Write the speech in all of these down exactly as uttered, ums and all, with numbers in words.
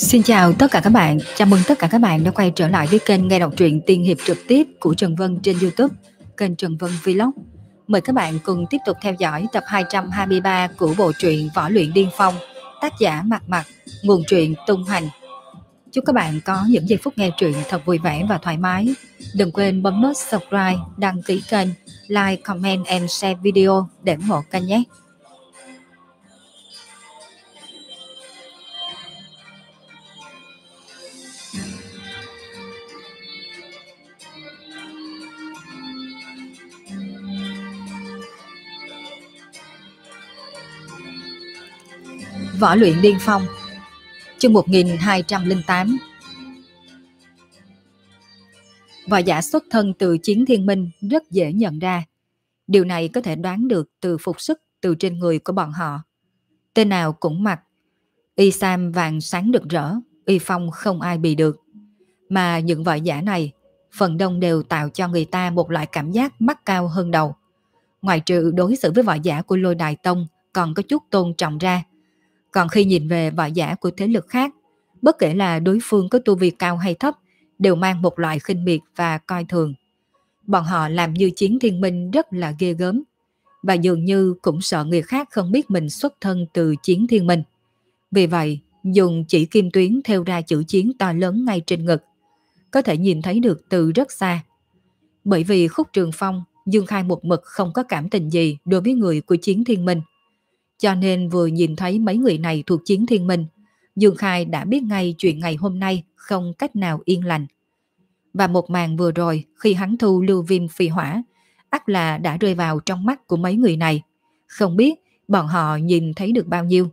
Xin chào tất cả các bạn, chào mừng tất cả các bạn đã quay trở lại với kênh nghe đọc truyện tiên hiệp trực tiếp của Trần Vân trên YouTube, kênh Trần Vân Vlog. Mời các bạn cùng tiếp tục theo dõi tập hai trăm hai mươi ba của bộ truyện Võ Luyện Điên Phong, tác giả Mạc Mạc, nguồn truyện Tung Hành. Chúc các bạn có những giây phút nghe truyện thật vui vẻ và thoải mái. Đừng quên bấm nút subscribe, đăng ký kênh, like, comment and share video để ủng hộ kênh nhé. Võ Luyện Điên Phong, chương một nghìn hai trăm lẻ tám. Võ giả xuất thân từ Chiến Thiên Minh rất dễ nhận ra. Điều này có thể đoán được từ phục sức từ trên người của bọn họ. Tên nào cũng mặc y sam vàng sáng rực rỡ, y phong không ai bì được. Mà những võ giả này, phần đông đều tạo cho người ta một loại cảm giác mắt cao hơn đầu. Ngoài trừ đối xử với võ giả của Lôi Đài Tông còn có chút tôn trọng ra, còn khi nhìn về võ giả của thế lực khác, bất kể là đối phương có tu vi cao hay thấp, đều mang một loại khinh miệt và coi thường. Bọn họ làm như Chiến Thiên Minh rất là ghê gớm, và dường như cũng sợ người khác không biết mình xuất thân từ Chiến Thiên Minh. Vì vậy, dùng chỉ kim tuyến thêu ra chữ chiến to lớn ngay trên ngực, có thể nhìn thấy được từ rất xa. Bởi vì Khúc Trường Phong, Dương Khai một mực không có cảm tình gì đối với người của Chiến Thiên Minh, cho nên vừa nhìn thấy mấy người này thuộc Chiến Thiên Minh, Dương Khai đã biết ngay chuyện ngày hôm nay không cách nào yên lành. Và một màn vừa rồi khi hắn thu lưu viêm phi hỏa, ắt là đã rơi vào trong mắt của mấy người này. Không biết bọn họ nhìn thấy được bao nhiêu.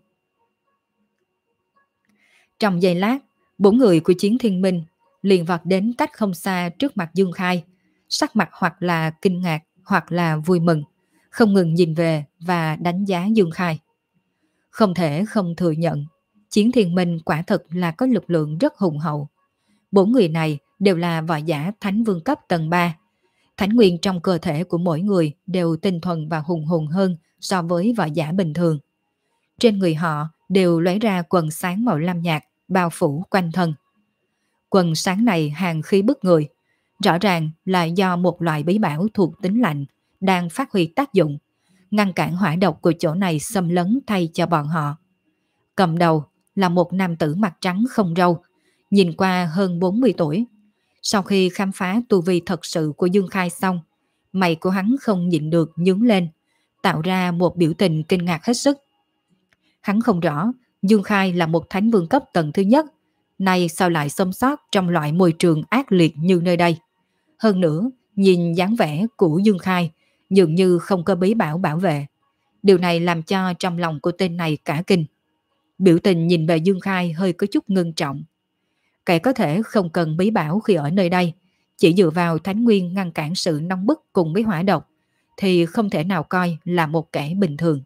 Trong giây lát, bốn người của Chiến Thiên Minh liền vọt đến cách không xa trước mặt Dương Khai, sắc mặt hoặc là kinh ngạc hoặc là vui mừng, không ngừng nhìn về và đánh giá Dương Khai. Không thể không thừa nhận, Chiến Thiên Minh quả thực là có lực lượng rất hùng hậu. Bốn người này đều là võ giả Thánh Vương cấp tầng ba. Thánh nguyên trong cơ thể của mỗi người đều tinh thuần và hùng hùng hơn so với võ giả bình thường. Trên người họ đều lóe ra quần sáng màu lam nhạt, bao phủ quanh thân. Quần sáng này hàn khí bức người, rõ ràng là do một loại bí bảo thuộc tính lạnh đang phát huy tác dụng, ngăn cản hỏa độc của chỗ này xâm lấn thay cho bọn họ. Cầm đầu là một nam tử mặt trắng không râu, nhìn qua hơn bốn mươi tuổi. Sau khi khám phá tu vi thật sự của Dương Khai xong, mày của hắn không nhịn được nhướng lên, tạo ra một biểu tình kinh ngạc hết sức. Hắn không rõ Dương Khai là một thánh vương cấp tầng thứ nhất, nay sao lại sống sót trong loại môi trường ác liệt như nơi đây. Hơn nữa, nhìn dáng vẻ của Dương Khai dường như không có bí bảo bảo vệ. Điều này làm cho trong lòng của tên này cả kinh. Biểu tình nhìn về Dương Khai hơi có chút ngưng trọng. Kẻ có thể không cần bí bảo khi ở nơi đây, chỉ dựa vào thánh nguyên ngăn cản sự nóng bức cùng với hỏa độc, thì không thể nào coi là một kẻ bình thường.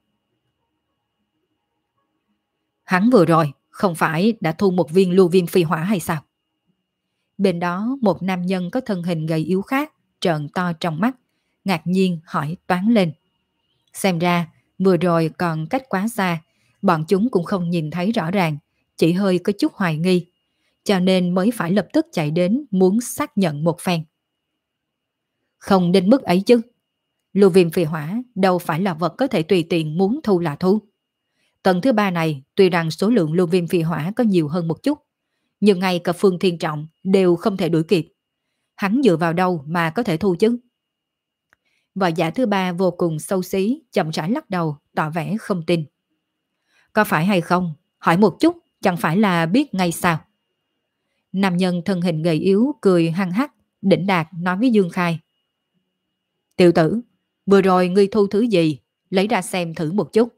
Hắn vừa rồi không phải đã thu một viên lưu viêm phi hỏa hay sao? Bên đó một nam nhân có thân hình gầy yếu khác trợn to trong mắt, ngạc nhiên hỏi toán lên. Xem ra vừa rồi còn cách quá xa, bọn chúng cũng không nhìn thấy rõ ràng, chỉ hơi có chút hoài nghi, cho nên mới phải lập tức chạy đến muốn xác nhận một phen. Không đến mức ấy chứ. Lưu viêm phi hỏa đâu phải là vật có thể tùy tiện muốn thu là thu. Tầng thứ ba này tuy rằng số lượng lưu viêm phi hỏa có nhiều hơn một chút, nhưng ngay cả Phương Thiên Trọng đều không thể đuổi kịp. Hắn dựa vào đâu mà có thể thu chứ? Võ giả thứ ba vô cùng xấu xí, chậm rãi lắc đầu, tỏ vẻ không tin. Có phải hay không? Hỏi một chút, chẳng phải là biết ngay sao? Nam nhân thân hình gầy yếu cười hăng hắc, đỉnh đạt nói với Dương Khai. Tiểu tử, vừa rồi ngươi thu thứ gì? Lấy ra xem thử một chút.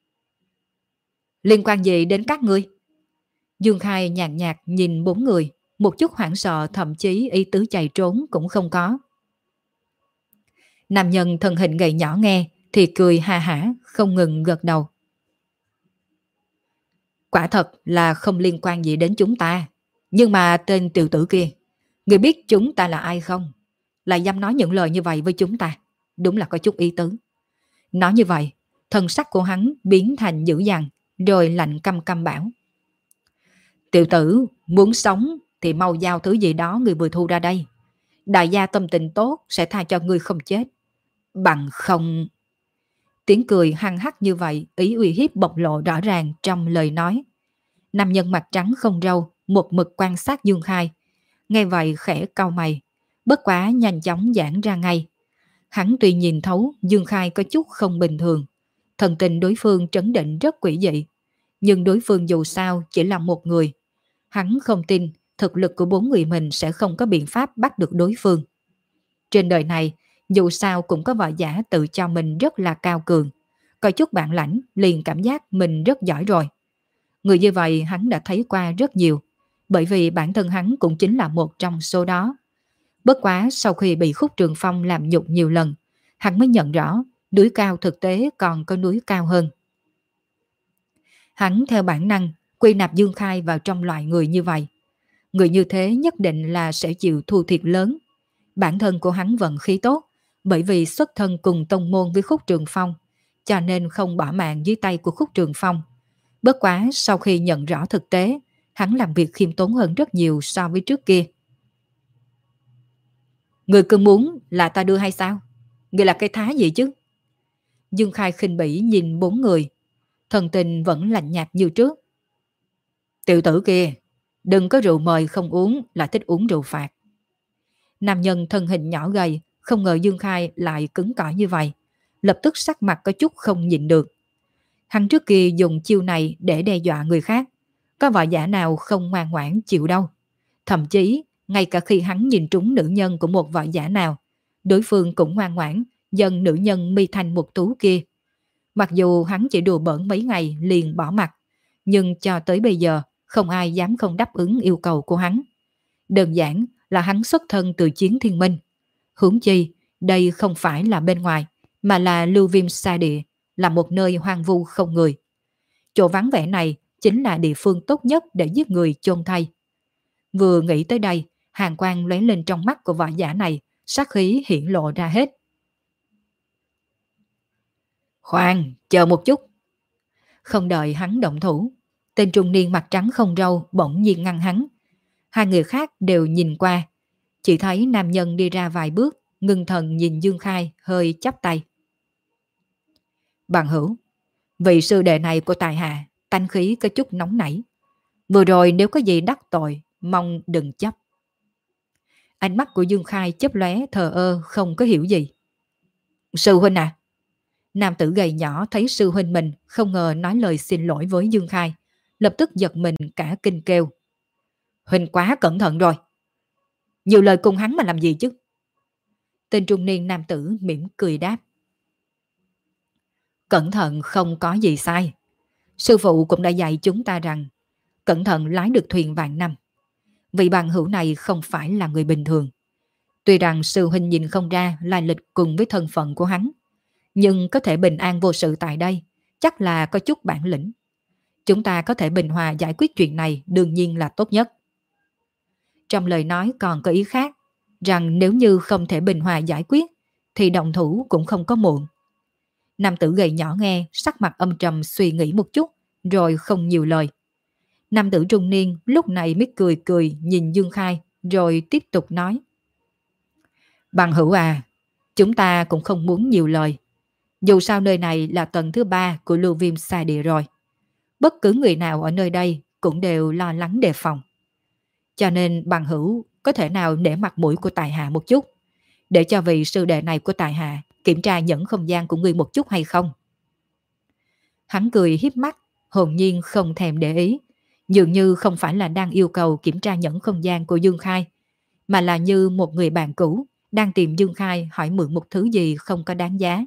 Liên quan gì đến các ngươi? Dương Khai nhàn nhạt nhìn bốn người, một chút hoảng sợ, thậm chí ý tứ chạy trốn cũng không có. Nam nhân thân hình gầy nhỏ nghe thì cười ha hả, không ngừng gật đầu. Quả thật là không liên quan gì đến chúng ta. Nhưng mà tên tiểu tử kia, người biết chúng ta là ai không? Lại dám nói những lời như vậy với chúng ta. Đúng là có chút ý tứ. Nói như vậy, thân sắc của hắn biến thành dữ dằn, rồi lạnh căm căm bảo. Tiểu tử, muốn sống thì mau giao thứ gì đó người vừa thu ra đây. Đại gia tâm tình tốt sẽ tha cho ngươi không chết. Bằng không... Tiếng cười hăng hắc như vậy, ý uy hiếp bộc lộ rõ ràng trong lời nói. Nam nhân mặt trắng không râu, một mực quan sát Dương Khai. Nghe vậy khẽ cau mày, bất quá nhanh chóng giãn ra ngay. Hắn tuy nhìn thấu Dương Khai có chút không bình thường, thần tình đối phương trấn định rất quỷ dị, nhưng đối phương dù sao chỉ là một người. Hắn không tin thực lực của bốn người mình sẽ không có biện pháp bắt được đối phương. Trên đời này, dù sao cũng có võ giả tự cho mình rất là cao cường. Có chút bản lãnh liền cảm giác mình rất giỏi rồi. Người như vậy hắn đã thấy qua rất nhiều, bởi vì bản thân hắn cũng chính là một trong số đó. Bất quá sau khi bị Khúc Trường Phong làm nhục nhiều lần, hắn mới nhận rõ núi cao thực tế còn có núi cao hơn. Hắn theo bản năng quy nạp Dương Khai vào trong loại người như vậy. Người như thế nhất định là sẽ chịu thua thiệt lớn. Bản thân của hắn vận khí tốt, bởi vì xuất thân cùng tông môn với Khúc Trường Phong, cho nên không bỏ mạng dưới tay của Khúc Trường Phong. Bất quá sau khi nhận rõ thực tế, hắn làm việc khiêm tốn hơn rất nhiều so với trước kia. Người cứ muốn là ta đưa hay sao? Người là cái thá gì chứ? Dương Khai khinh bỉ nhìn bốn người, thần tình vẫn lạnh nhạt như trước. Tiểu tử kia, đừng có rượu mời không uống là thích uống rượu phạt. Nam nhân thân hình nhỏ gầy, không ngờ Dương Khai lại cứng cỏi như vậy, lập tức sắc mặt có chút không nhịn được. Hắn trước kia dùng chiêu này để đe dọa người khác, có võ giả nào không ngoan ngoãn chịu đâu. Thậm chí, ngay cả khi hắn nhìn trúng nữ nhân của một võ giả nào, đối phương cũng ngoan ngoãn dần nữ nhân mi thành một tú kia. Mặc dù hắn chỉ đùa bỡn mấy ngày liền bỏ mặt, nhưng cho tới bây giờ không ai dám không đáp ứng yêu cầu của hắn. Đơn giản là hắn xuất thân từ Chiến Thiên Minh. Huống chi, đây không phải là bên ngoài, mà là Lưu Viêm Sa Địa, là một nơi hoang vu không người. Chỗ vắng vẻ này chính là địa phương tốt nhất để giết người chôn thây. Vừa nghĩ tới đây, hàn quang lóe lên trong mắt của võ giả này, sát khí hiển lộ ra hết. Khoan, chờ một chút. Không đợi hắn động thủ, tên trung niên mặt trắng không râu bỗng nhiên ngăn hắn. Hai người khác đều nhìn qua, chỉ thấy nam nhân đi ra vài bước, ngưng thần nhìn Dương Khai hơi chắp tay. Bằng hữu, vị sư đệ này của tài hạ, tánh khí có chút nóng nảy. Vừa rồi nếu có gì đắc tội, mong đừng chấp. Ánh mắt của Dương Khai chớp lóe thờ ơ không có hiểu gì. Sư huynh à? Nam tử gầy nhỏ thấy sư huynh mình không ngờ nói lời xin lỗi với Dương Khai, lập tức giật mình cả kinh kêu. Huynh quá cẩn thận rồi. Nhiều lời cùng hắn mà làm gì chứ? Tên trung niên nam tử mỉm cười đáp. Cẩn thận không có gì sai. Sư phụ cũng đã dạy chúng ta rằng cẩn thận lái được thuyền vạn năm. Vị bằng hữu này không phải là người bình thường. Tuy rằng sư huynh nhìn không ra lai lịch cùng với thân phận của hắn, nhưng có thể bình an vô sự tại đây, chắc là có chút bản lĩnh. Chúng ta có thể bình hòa giải quyết chuyện này đương nhiên là tốt nhất. Trong lời nói còn có ý khác, rằng nếu như không thể bình hòa giải quyết, thì động thủ cũng không có muộn. Nam tử gầy nhỏ nghe, sắc mặt âm trầm suy nghĩ một chút, rồi không nhiều lời. Nam tử trung niên lúc này mới cười cười nhìn Dương Khai, rồi tiếp tục nói. Bằng hữu à, chúng ta cũng không muốn nhiều lời. Dù sao nơi này là tầng thứ ba của Lưu Viêm Sa Địa rồi. Bất cứ người nào ở nơi đây cũng đều lo lắng đề phòng. Cho nên bằng hữu có thể nào để mặt mũi của tài hạ một chút, để cho vị sư đệ này của tài hạ kiểm tra nhẫn không gian của người một chút hay không? Hắn cười hiếp mắt, hồn nhiên không thèm để ý, dường như không phải là đang yêu cầu kiểm tra nhẫn không gian của Dương Khai, mà là như một người bạn cũ đang tìm Dương Khai hỏi mượn một thứ gì không có đáng giá.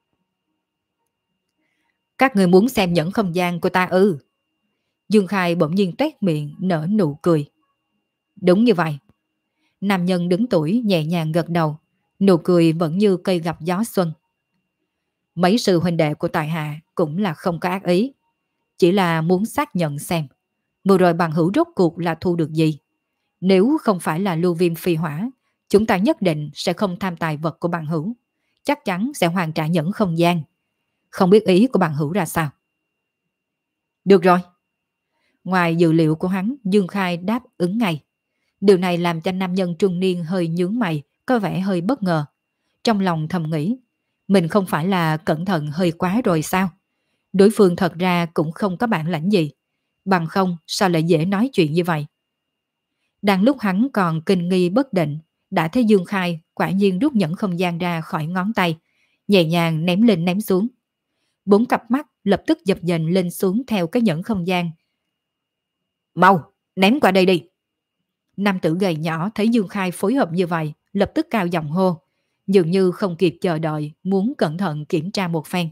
Các người muốn xem nhẫn không gian của ta ư? Dương Khai bỗng nhiên toét miệng nở nụ cười. Đúng như vậy. Nam nhân đứng tuổi nhẹ nhàng gật đầu, nụ cười vẫn như cây gặp gió xuân. Mấy sư huynh đệ của tài hạ cũng là không có ác ý, chỉ là muốn xác nhận xem vừa rồi bằng hữu rốt cuộc là thu được gì. Nếu không phải là lưu viêm phi hỏa, chúng ta nhất định sẽ không tham tài vật của bằng hữu, chắc chắn sẽ hoàn trả nhẫn không gian. Không biết ý của bằng hữu ra sao? Được rồi. Ngoài dự liệu của hắn, Dương Khai đáp ứng ngay. Điều này làm cho nam nhân trung niên hơi nhướng mày, có vẻ hơi bất ngờ. Trong lòng thầm nghĩ, mình không phải là cẩn thận hơi quá rồi sao? Đối phương thật ra cũng không có bản lãnh gì. Bằng không sao lại dễ nói chuyện như vậy? Đang lúc hắn còn kinh nghi bất định, đã thấy Dương Khai quả nhiên rút nhẫn không gian ra khỏi ngón tay, nhẹ nhàng ném lên ném xuống. Bốn cặp mắt lập tức dập dềnh lên xuống theo cái nhẫn không gian. Mau, ném qua đây đi. Nam tử gầy nhỏ thấy Dương Khai phối hợp như vậy, lập tức cao giọng hô, dường như không kịp chờ đợi, muốn cẩn thận kiểm tra một phen.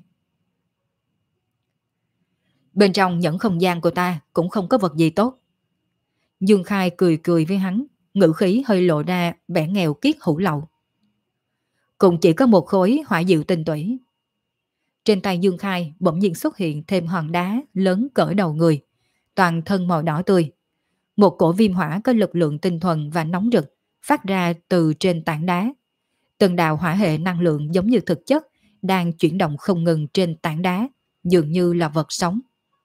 Bên trong nhẫn không gian của ta cũng không có vật gì tốt. Dương Khai cười cười với hắn, ngữ khí hơi lộ ra vẻ nghèo kiết hủ lậu. Cũng chỉ có một khối hỏa diệu tinh tủy. Trên tay Dương Khai bỗng nhiên xuất hiện thêm hòn đá lớn cỡ đầu người, toàn thân màu đỏ tươi. Một cổ viêm hỏa có lực lượng tinh thuần và nóng rực phát ra từ trên tảng đá. Từng đạo hỏa hệ năng lượng giống như thực chất đang chuyển động không ngừng trên tảng đá, dường như là vật sống.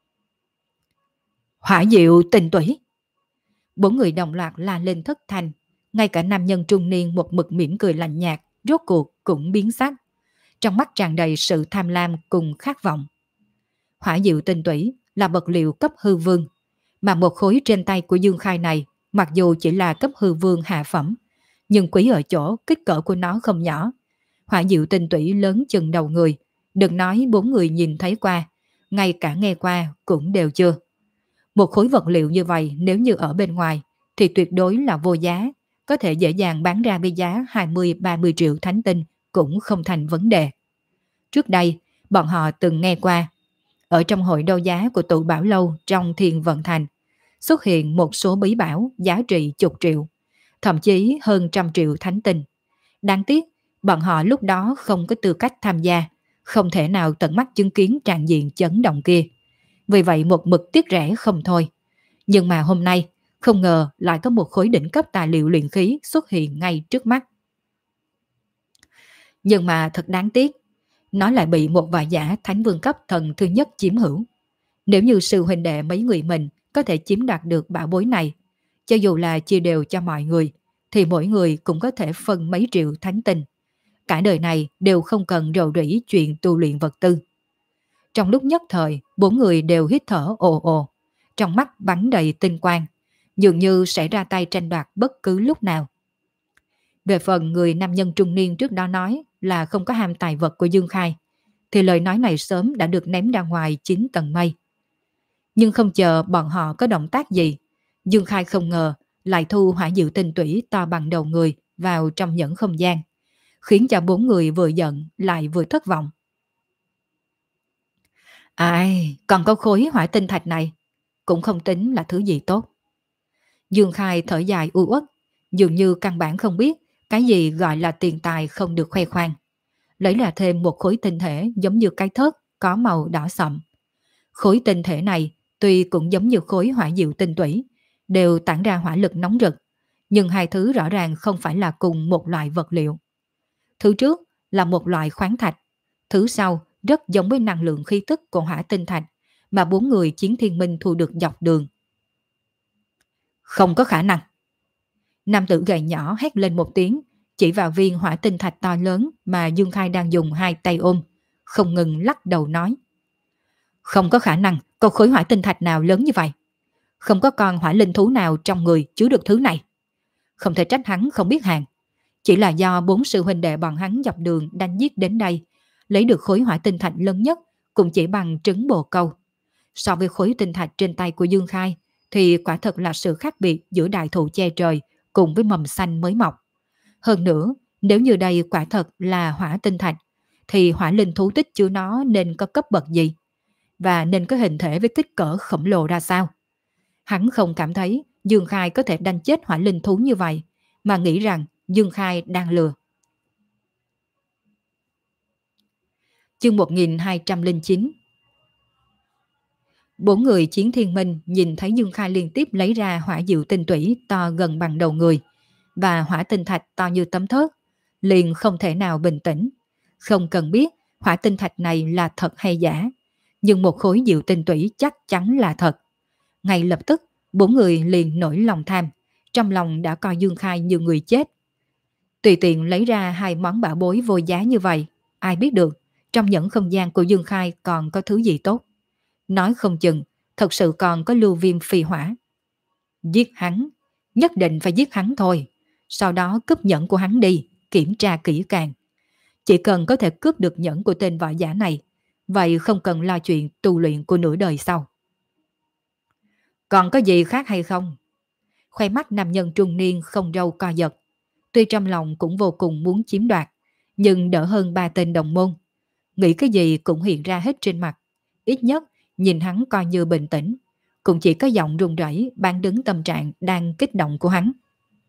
Hỏa diệu tinh tủy! Bốn người đồng loạt la lên thất thanh, ngay cả nam nhân trung niên một mực mỉm cười lạnh nhạt, rốt cuộc cũng biến sắc. Trong mắt tràn đầy sự tham lam cùng khát vọng. Hỏa diệu tinh tủy là vật liệu cấp hư vương, mà một khối trên tay của Dương Khai này mặc dù chỉ là cấp hư vương hạ phẩm, nhưng quý ở chỗ kích cỡ của nó không nhỏ. Hỏa diệu tinh tủy lớn chừng đầu người, đừng nói bốn người nhìn thấy qua, ngay cả nghe qua cũng đều chưa. Một khối vật liệu như vậy nếu như ở bên ngoài thì tuyệt đối là vô giá, có thể dễ dàng bán ra với giá hai mươi ba mươi triệu thánh tinh cũng không thành vấn đề. Trước đây, bọn họ từng nghe qua, ở trong hội đấu giá của tụ bảo lâu trong Thiên Vận Thành, xuất hiện một số bí bảo giá trị chục triệu, thậm chí hơn trăm triệu thánh tinh. Đáng tiếc, bọn họ lúc đó không có tư cách tham gia, không thể nào tận mắt chứng kiến tràn diện chấn động kia. Vì vậy một mực tiếc rẻ không thôi. Nhưng mà hôm nay, không ngờ lại có một khối đỉnh cấp tài liệu luyện khí xuất hiện ngay trước mắt. Nhưng mà thật đáng tiếc, nó lại bị một vài giả thánh vương cấp thần thứ nhất chiếm hữu. Nếu như sư huynh đệ mấy người mình có thể chiếm đoạt được bảo bối này, cho dù là chia đều cho mọi người, thì mỗi người cũng có thể phân mấy triệu thánh tinh. Cả đời này đều không cần rầu rĩ chuyện tu luyện vật tư. Trong lúc nhất thời, bốn người đều hít thở ồ ồ, trong mắt bắn đầy tinh quang, dường như sẽ ra tay tranh đoạt bất cứ lúc nào. Về phần người nam nhân trung niên trước đó nói là không có ham tài vật của Dương Khai, thì lời nói này sớm đã được ném ra ngoài chín tầng mây. Nhưng không chờ bọn họ có động tác gì, Dương Khai không ngờ lại thu hỏa diệu tinh tủy to bằng đầu người vào trong nhẫn không gian, khiến cho bốn người vừa giận lại vừa thất vọng. Ai, còn có khối hỏa tinh thạch này, cũng không tính là thứ gì tốt. Dương Khai thở dài u uất, dường như căn bản không biết cái gì gọi là tiền tài không được khoe khoang. Lấy là thêm một khối tinh thể giống như cái thớt có màu đỏ sậm. Khối tinh thể này tuy cũng giống như khối hỏa diệu tinh tủy, đều tản ra hỏa lực nóng rực, nhưng hai thứ rõ ràng không phải là cùng một loại vật liệu. Thứ trước là một loại khoáng thạch, thứ sau rất giống với năng lượng khí tức của hỏa tinh thạch mà bốn người Chiến Thiên Minh thu được dọc đường. Không có khả năng. Nam tử gầy nhỏ hét lên một tiếng, chỉ vào viên hỏa tinh thạch to lớn mà Dương Khai đang dùng hai tay ôm, không ngừng lắc đầu nói. Không có khả năng có khối hỏa tinh thạch nào lớn như vậy. Không có con hỏa linh thú nào trong người chứa được thứ này. Không thể trách hắn không biết hàng. Chỉ là do bốn sư huynh đệ bọn hắn dọc đường đánh giết đến đây, lấy được khối hỏa tinh thạch lớn nhất cũng chỉ bằng trứng bồ câu. So với khối tinh thạch trên tay của Dương Khai thì quả thật là sự khác biệt giữa đại thụ che trời cùng với mầm xanh mới mọc. Hơn nữa, nếu như đây quả thật là hỏa tinh thạch, thì hỏa linh thú tích chứa nó nên có cấp bậc gì? Và nên có hình thể với kích cỡ khổng lồ ra sao? Hắn không cảm thấy Dương Khai có thể đánh chết hỏa linh thú như vậy, mà nghĩ rằng Dương Khai đang lừa. Chương một nghìn hai trăm lẻ chín. Bốn người Chiến Thiên Minh nhìn thấy Dương Khai liên tiếp lấy ra hỏa diệu tinh tủy to gần bằng đầu người và hỏa tinh thạch to như tấm thớt, liền không thể nào bình tĩnh. Không cần biết hỏa tinh thạch này là thật hay giả, nhưng một khối diệu tinh tủy chắc chắn là thật. Ngay lập tức, bốn người liền nổi lòng tham, trong lòng đã coi Dương Khai như người chết. Tùy tiện lấy ra hai món bảo bối vô giá như vậy, ai biết được, trong những không gian của Dương Khai còn có thứ gì tốt. Nói không chừng, thật sự còn có lưu viêm phi hỏa. Giết hắn, nhất định phải giết hắn thôi. Sau đó cướp nhẫn của hắn đi, kiểm tra kỹ càng. Chỉ cần có thể cướp được nhẫn của tên võ giả này, vậy không cần lo chuyện tu luyện của nửa đời sau. Còn có gì khác hay không? Khoe mắt nam nhân trung niên không râu co giật. Tuy trong lòng cũng vô cùng muốn chiếm đoạt, nhưng đỡ hơn ba tên đồng môn. Nghĩ cái gì cũng hiện ra hết trên mặt. Ít nhất, nhìn hắn coi như bình tĩnh. Cũng chỉ có giọng run rẩy bán đứng tâm trạng đang kích động của hắn.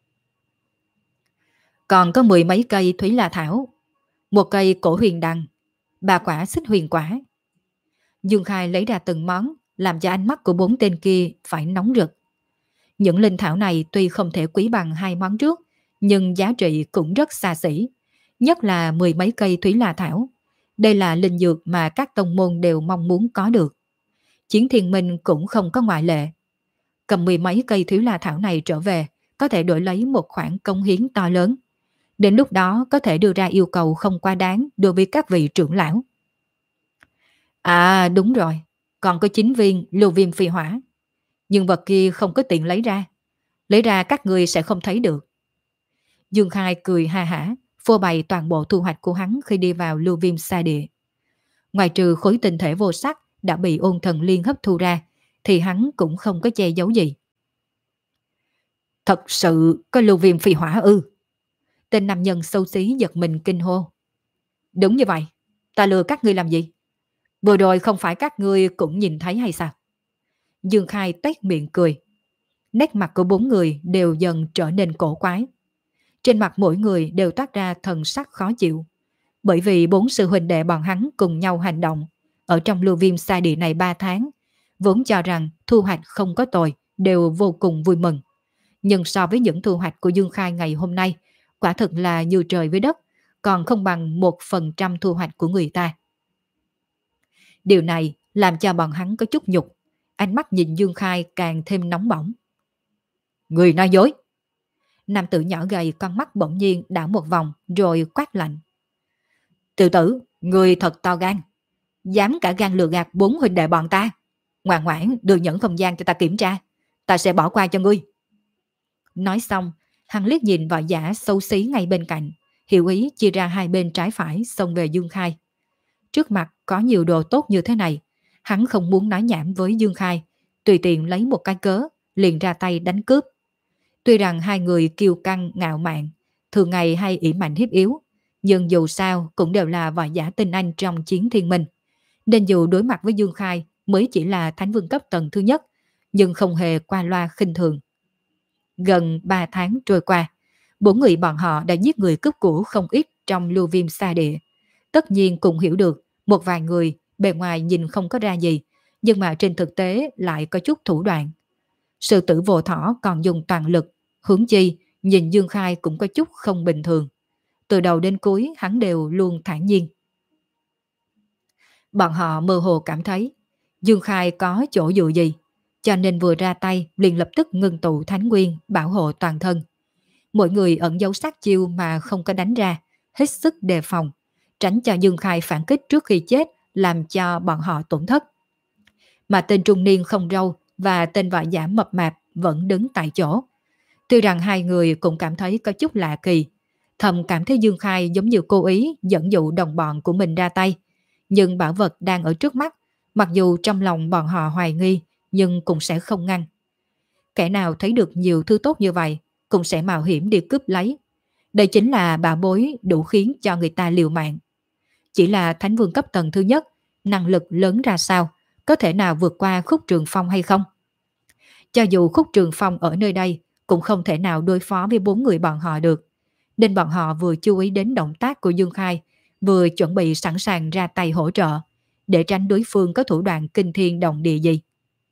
Còn có mười mấy cây thủy la thảo, một cây cổ huyền đằng, ba quả xích huyền quả. Dương Khai lấy ra từng món, làm cho ánh mắt của bốn tên kia phải nóng rực. Những linh thảo này tuy không thể quý bằng hai món trước, nhưng giá trị cũng rất xa xỉ. Nhất là mười mấy cây thủy la thảo. Đây là linh dược mà các tông môn đều mong muốn có được. Chiến Thiên Minh cũng không có ngoại lệ. Cầm mười mấy cây thủy la thảo này trở về, có thể đổi lấy một khoản công hiến to lớn. Đến lúc đó có thể đưa ra yêu cầu không quá đáng đối với các vị trưởng lão. À đúng rồi, còn có chín viên lưu viêm phi hỏa. Nhưng vật kia không có tiện lấy ra. Lấy ra các người sẽ không thấy được. Dương Khai cười ha hả, phô bày toàn bộ thu hoạch của hắn khi đi vào lưu viêm sa địa. Ngoài trừ khối tinh thể vô sắc đã bị ôn thần liên hấp thu ra, thì hắn cũng không có che giấu gì. Thật sự có lưu viêm phi hỏa ư? Tên nam nhân xấu xí giật mình kinh hô. Đúng như vậy, ta lừa các ngươi làm gì? Vừa rồi không phải các ngươi cũng nhìn thấy hay sao? Dương Khai tuét miệng cười. Nét mặt của bốn người đều dần trở nên cổ quái. Trên mặt mỗi người đều toát ra thần sắc khó chịu. Bởi vì bốn sư huynh đệ bọn hắn cùng nhau hành động ở trong lưu viêm sa địa này ba tháng, vốn cho rằng thu hoạch không có tồi, đều vô cùng vui mừng. Nhưng so với những thu hoạch của Dương Khai ngày hôm nay, quả thực là như trời với đất, còn không bằng một phần trăm thu hoạch của người ta. Điều này làm cho bọn hắn có chút nhục, ánh mắt nhìn Dương Khai càng thêm nóng bỏng. Người nói dối! Nam tử nhỏ gầy con mắt bỗng nhiên đảo một vòng rồi quát lạnh. Tiểu tử, người thật to gan. Dám cả gan lừa gạt bốn huynh đệ bọn ta. Ngoan ngoãn đưa nhẫn không gian cho ta kiểm tra. Ta sẽ bỏ qua cho ngươi. Nói xong, hắn liếc nhìn võ giả xấu xí ngay bên cạnh, hiểu ý chia ra hai bên trái phải xông về Dương Khai. Trước mặt có nhiều đồ tốt như thế này, hắn không muốn nói nhảm với Dương Khai, tùy tiện lấy một cái cớ, liền ra tay đánh cướp. Tuy rằng hai người kiêu căng ngạo mạn, thường ngày hay ỷ mạnh hiếp yếu, nhưng dù sao cũng đều là võ giả tinh anh trong Chiến Thiên Minh. Nên dù đối mặt với Dương Khai mới chỉ là thánh vương cấp tầng thứ nhất, nhưng không hề qua loa khinh thường. Gần ba tháng trôi qua, bốn người bọn họ đã giết người cướp của không ít trong lưu viêm sa địa. Tất nhiên cũng hiểu được một vài người bề ngoài nhìn không có ra gì, nhưng mà trên thực tế lại có chút thủ đoạn. Sư tử vô thỏ còn dùng toàn lực, hướng chi nhìn Dương Khai cũng có chút không bình thường. Từ đầu đến cuối hắn đều luôn thản nhiên. Bọn họ mơ hồ cảm thấy Dương Khai có chỗ dựa gì, cho nên vừa ra tay liền lập tức ngưng tụ thánh nguyên bảo hộ toàn thân. Mỗi người ẩn giấu sát chiêu mà không có đánh ra, hết sức đề phòng, tránh cho Dương Khai phản kích trước khi chết, làm cho bọn họ tổn thất. Mà tên trung niên không râu và tên võ giả mập mạp vẫn đứng tại chỗ. Tuy rằng hai người cũng cảm thấy có chút lạ kỳ, thầm cảm thấy Dương Khai giống như cố ý dẫn dụ đồng bọn của mình ra tay. Nhưng bảo vật đang ở trước mắt, mặc dù trong lòng bọn họ hoài nghi, nhưng cũng sẽ không ngăn. Kẻ nào thấy được nhiều thứ tốt như vậy, cũng sẽ mạo hiểm đi cướp lấy. Đây chính là bảo bối đủ khiến cho người ta liều mạng. Chỉ là thánh vương cấp tầng thứ nhất, năng lực lớn ra sao, có thể nào vượt qua Khúc Trường Phong hay không? Cho dù Khúc Trường Phong ở nơi đây, cũng không thể nào đối phó với bốn người bọn họ được. Nên bọn họ vừa chú ý đến động tác của Dương Khai, vừa chuẩn bị sẵn sàng ra tay hỗ trợ, để tránh đối phương có thủ đoạn kinh thiên động địa gì.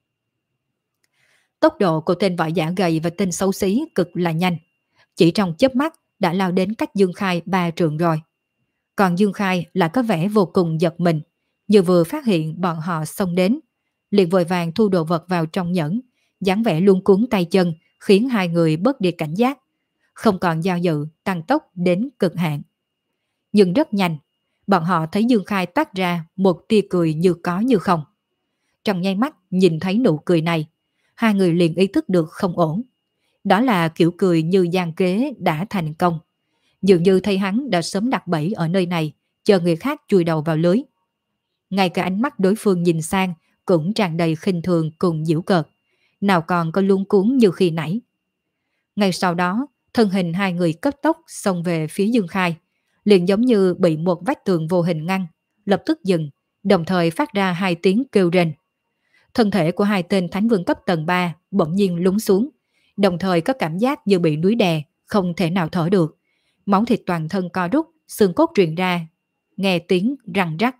Tốc độ của tên võ giả gầy và tên xấu xí cực là nhanh. Chỉ trong chớp mắt đã lao đến cách Dương Khai ba trượng rồi. Còn Dương Khai lại có vẻ vô cùng giật mình, như vừa phát hiện bọn họ xông đến, liền vội vàng thu đồ vật vào trong nhẫn, dáng vẻ luống cuống tay chân khiến hai người bớt đi cảnh giác, không còn do dự, tăng tốc đến cực hạn. Nhưng rất nhanh, bọn họ thấy Dương Khai toát ra một tia cười như có như không. Trong nháy mắt nhìn thấy nụ cười này, hai người liền ý thức được không ổn. Đó là kiểu cười như gian kế đã thành công. Dường như thấy hắn đã sớm đặt bẫy ở nơi này, chờ người khác chui đầu vào lưới. Ngay cả ánh mắt đối phương nhìn sang cũng tràn đầy khinh thường cùng giễu cợt, nào còn có luống cuống như khi nãy. Ngay sau đó, thân hình hai người cấp tốc xông về phía Dương Khai, liền giống như bị một vách tường vô hình ngăn, lập tức dừng, đồng thời phát ra hai tiếng kêu rên. Thân thể của hai tên thánh vương cấp tầng ba bỗng nhiên lún xuống, đồng thời có cảm giác như bị núi đè, không thể nào thở được. Máu thịt toàn thân co rút, xương cốt truyền ra, nghe tiếng răng rắc.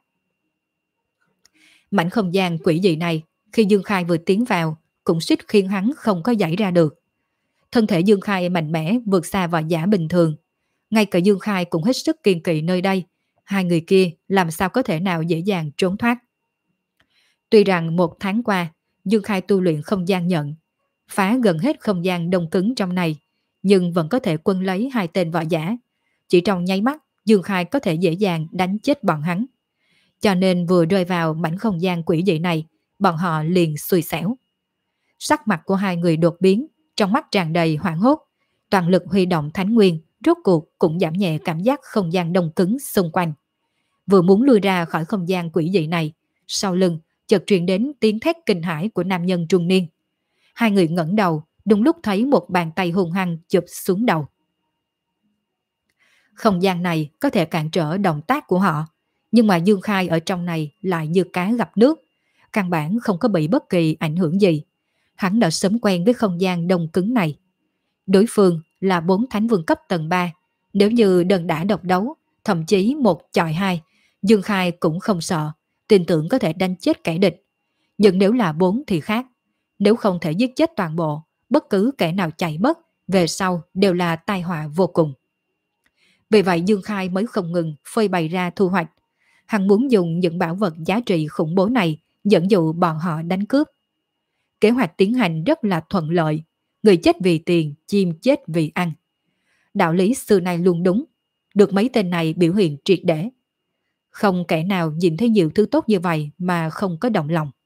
Mảnh không gian quỷ dị này, khi Dương Khai vừa tiến vào, cũng suýt khiến hắn không có giãy ra được. Thân thể Dương Khai mạnh mẽ vượt xa võ giả bình thường. Ngay cả Dương Khai cũng hết sức kiên kỵ nơi đây. Hai người kia làm sao có thể nào dễ dàng trốn thoát. Tuy rằng một tháng qua, Dương Khai tu luyện không gian nhận, phá gần hết không gian đông cứng trong này, nhưng vẫn có thể quân lấy hai tên võ giả. Chỉ trong nháy mắt, Dương Khai có thể dễ dàng đánh chết bọn hắn. Cho nên vừa rơi vào mảnh không gian quỷ dị này, bọn họ liền xui xẻo. Sắc mặt của hai người đột biến, trong mắt tràn đầy hoảng hốt, toàn lực huy động thánh nguyên, rốt cuộc cũng giảm nhẹ cảm giác không gian đông cứng xung quanh. Vừa muốn lui ra khỏi không gian quỷ dị này, sau lưng chợt truyền đến tiếng thét kinh hãi của nam nhân trung niên. Hai người ngẩng đầu, đúng lúc thấy một bàn tay hung hăng chụp xuống đầu. Không gian này có thể cản trở động tác của họ, nhưng mà Dương Khai ở trong này lại như cá gặp nước, căn bản không có bị bất kỳ ảnh hưởng gì. Hắn đã sớm quen với không gian đông cứng này. Đối phương là bốn thánh vương cấp tầng ba, nếu như đơn đả độc đấu, thậm chí một chọi hai, Dương Khai cũng không sợ, tin tưởng có thể đánh chết kẻ địch. Nhưng nếu là bốn thì khác, nếu không thể giết chết toàn bộ, bất cứ kẻ nào chạy mất, về sau đều là tai họa vô cùng. Vì vậy Dương Khai mới không ngừng phơi bày ra thu hoạch. Hắn muốn dùng những bảo vật giá trị khủng bố này dẫn dụ bọn họ đánh cướp. Kế hoạch tiến hành rất là thuận lợi, người chết vì tiền, chim chết vì ăn. Đạo lý xưa nay luôn đúng, được mấy tên này biểu hiện triệt để. Không kẻ nào nhìn thấy nhiều thứ tốt như vậy mà không có động lòng.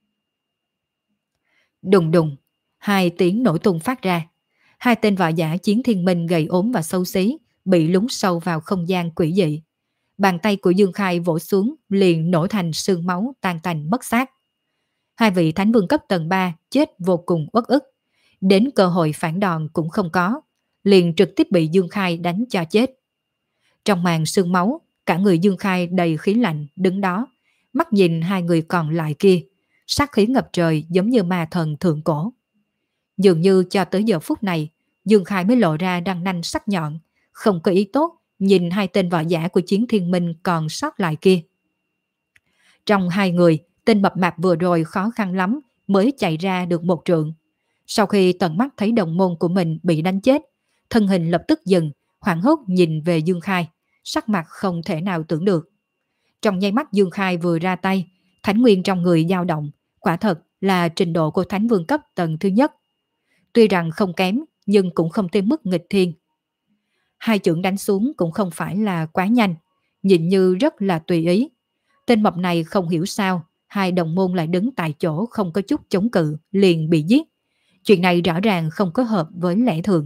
Đùng đùng, hai tiếng nổ tung phát ra. Hai tên võ giả chiến thiên minh gầy ốm và xấu xí bị lún sâu vào không gian quỷ dị. Bàn tay của Dương Khai vỗ xuống liền nổ thành sương máu tan tành mất xác. Hai vị thánh vương cấp tầng ba chết vô cùng uất ức, đến cơ hội phản đòn cũng không có, liền trực tiếp bị Dương Khai đánh cho chết. Trong màn sương máu, cả người Dương Khai đầy khí lạnh đứng đó, mắt nhìn hai người còn lại kia, sát khí ngập trời giống như ma thần thượng cổ. Dường như cho tới giờ phút này, Dương Khai mới lộ ra răng nanh sắc nhọn, không có ý tốt nhìn hai tên võ giả của Chiến Thiên Minh còn sót lại kia. Trong hai người, tên mập mạp vừa rồi khó khăn lắm mới chạy ra được một trượng. Sau khi tận mắt thấy đồng môn của mình bị đánh chết, thân hình lập tức dừng, hoảng hốt nhìn về Dương Khai, sắc mặt không thể nào tưởng được. Trong nháy mắt Dương Khai vừa ra tay, thánh nguyên trong người dao động, quả thật là trình độ của thánh vương cấp tầng thứ nhất. Tuy rằng không kém, nhưng cũng không tới mức nghịch thiên. Hai chưởng đánh xuống cũng không phải là quá nhanh, nhìn như rất là tùy ý. Tên mập này không hiểu sao, hai đồng môn lại đứng tại chỗ không có chút chống cự, liền bị giết. Chuyện này rõ ràng không có hợp với lẽ thường.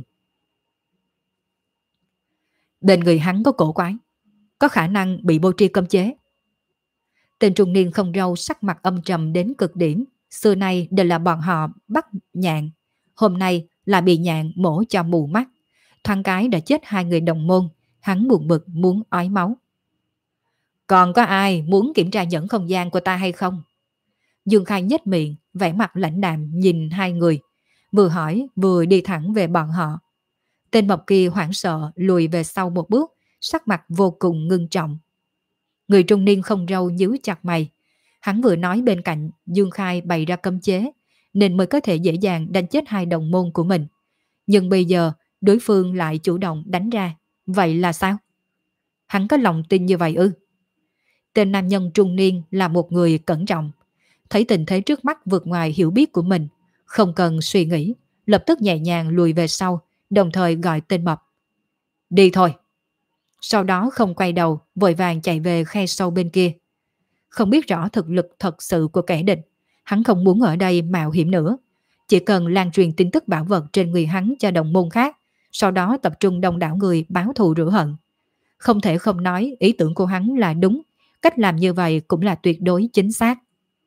Bên người hắn có cổ quái, có khả năng bị bô tri cấm chế. Tên trung niên không râu sắc mặt âm trầm đến cực điểm, xưa nay đều là bọn họ bắt nhạn, hôm nay là bị nhạn mổ cho mù mắt. Thoáng cái đã chết hai người đồng môn, hắn buồn bực muốn ói máu. Còn có ai muốn kiểm tra nhẫn không gian của ta hay không? Dương Khai nhếch miệng, vẻ mặt lãnh đạm nhìn hai người, vừa hỏi vừa đi thẳng về bọn họ. Tên mập kia hoảng sợ lùi về sau một bước, sắc mặt vô cùng ngưng trọng. Người trung niên không râu nhíu chặt mày. Hắn vừa nói bên cạnh Dương Khai bày ra cấm chế, nên mới có thể dễ dàng đánh chết hai đồng môn của mình. Nhưng bây giờ đối phương lại chủ động đánh ra. Vậy là sao? Hắn có lòng tin như vậy ư? Tên nam nhân trung niên là một người cẩn trọng. Thấy tình thế trước mắt vượt ngoài hiểu biết của mình, Không cần suy nghĩ, lập tức nhẹ nhàng lùi về sau, đồng thời gọi tên Mập. Đi thôi. Sau đó không quay đầu, vội vàng chạy về khe sâu bên kia. Không biết rõ thực lực thật sự của kẻ địch, hắn không muốn ở đây mạo hiểm nữa. Chỉ cần lan truyền tin tức bảo vật trên người hắn cho đồng môn khác, sau đó tập trung đông đảo người báo thù rửa hận. Không thể không nói ý tưởng của hắn là đúng, cách làm như vậy cũng là tuyệt đối chính xác.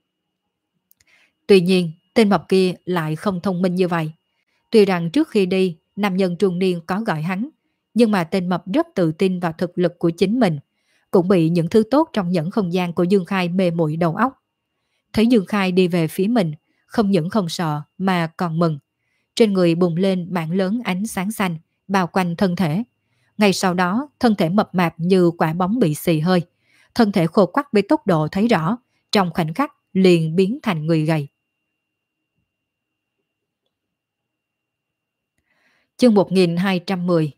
Tuy nhiên, tên Mập kia lại không thông minh như vậy. Tuy rằng trước khi đi, nam nhân trung niên có gọi hắn, nhưng mà tên Mập rất tự tin vào thực lực của chính mình, cũng bị những thứ tốt trong nhẫn không gian của Dương Khai mê muội đầu óc. Thấy Dương Khai đi về phía mình, không những không sợ mà còn mừng. Trên người bùng lên mảng lớn ánh sáng xanh, bao quanh thân thể. Ngay sau đó, thân thể mập mạp như quả bóng bị xì hơi. Thân thể khô quắc với tốc độ thấy rõ, trong khoảnh khắc liền biến thành người gầy. Chương một nghìn hai trăm mười.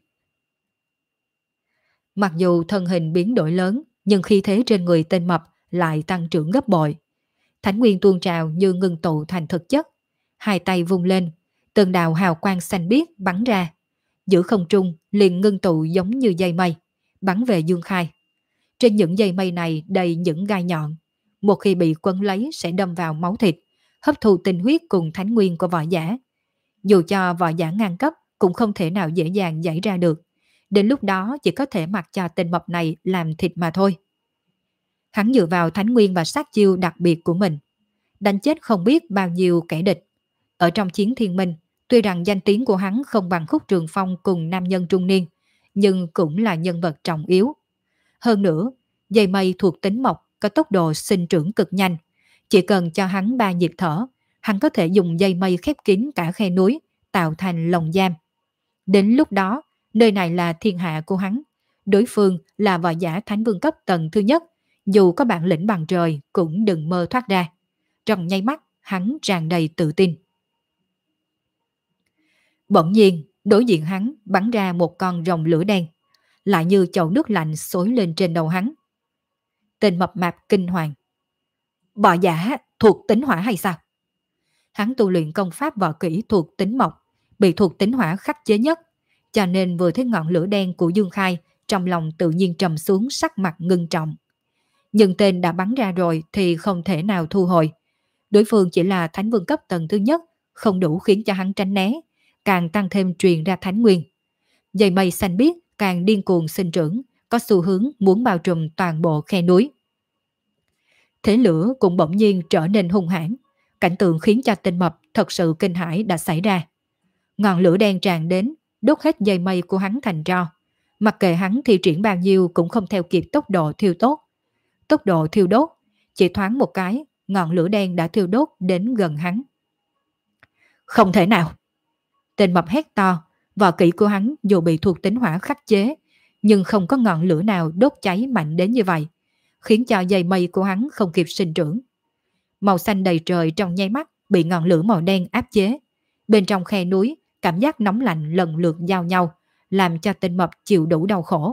Mặc dù thân hình biến đổi lớn, nhưng khí thế trên người tên Mập lại tăng trưởng gấp bội. Thánh nguyên tuôn trào như ngưng tụ thành thực chất. Hai tay vung lên, từng đạo hào quang xanh biếc bắn ra. Giữa không trung liền ngưng tụ giống như dây mây, bắn về Dương Khai. Trên những dây mây này đầy những gai nhọn. Một khi bị quấn lấy sẽ đâm vào máu thịt, hấp thu tinh huyết cùng thánh nguyên của võ giả. Dù cho võ giả ngang cấp cũng không thể nào dễ dàng giải ra được. Đến lúc đó chỉ có thể mặc cho tên Mập này làm thịt mà thôi. Hắn dựa vào thánh nguyên và sát chiêu đặc biệt của mình, đánh chết không biết bao nhiêu kẻ địch. Ở trong chiến thiên minh, tuy rằng danh tiếng của hắn không bằng Khúc Trường Phong cùng nam nhân trung niên, nhưng cũng là nhân vật trọng yếu. Hơn nữa, dây mây thuộc tính mộc có tốc độ sinh trưởng cực nhanh. Chỉ cần cho hắn ba nhịp thở, hắn có thể dùng dây mây khép kín cả khe núi, tạo thành lồng giam. Đến lúc đó, nơi này là thiên hạ của hắn. Đối phương là võ giả thánh vương cấp tầng thứ nhất, dù có bản lĩnh bằng trời cũng đừng mơ thoát ra. Trong nháy mắt, hắn tràn đầy tự tin. Bỗng nhiên, đối diện hắn bắn ra một con rồng lửa đen, lại như chậu nước lạnh xối lên trên đầu hắn. Tên mập mạp kinh hoàng. Bọ giả thuộc tính hỏa hay sao? Hắn tu luyện công pháp võ kỹ thuộc tính mộc, bị thuộc tính hỏa khắc chế nhất, cho nên vừa thấy ngọn lửa đen của Dương Khai, trong lòng tự nhiên trầm xuống, sắc mặt ngưng trọng. Nhưng tên đã bắn ra rồi thì không thể nào thu hồi. Đối phương chỉ là thánh vương cấp tầng thứ nhất, không đủ khiến cho hắn tránh né, càng tăng thêm truyền ra thánh nguyên. Dây mây xanh biếc càng điên cuồng sinh trưởng, có xu hướng muốn bao trùm toàn bộ khe núi. Thế lửa cũng bỗng nhiên trở nên hung hãn, cảnh tượng khiến cho tên mập thật sự kinh hãi đã xảy ra. Ngọn lửa đen tràn đến, đốt hết dây mây của hắn thành tro. Mặc kệ hắn thi triển bao nhiêu cũng không theo kịp tốc độ thiêu tốt. Tốc độ thiêu đốt, chỉ thoáng một cái, ngọn lửa đen đã thiêu đốt đến gần hắn. Không thể nào! Tên mập hét to, võ kỹ của hắn dù bị thuộc tính hỏa khắc chế, nhưng không có ngọn lửa nào đốt cháy mạnh đến như vậy, khiến cho dây mây của hắn không kịp sinh trưởng. Màu xanh đầy trời trong nháy mắt bị ngọn lửa màu đen áp chế. Bên trong khe núi, cảm giác nóng lạnh lần lượt giao nhau, làm cho tên mập chịu đủ đau khổ.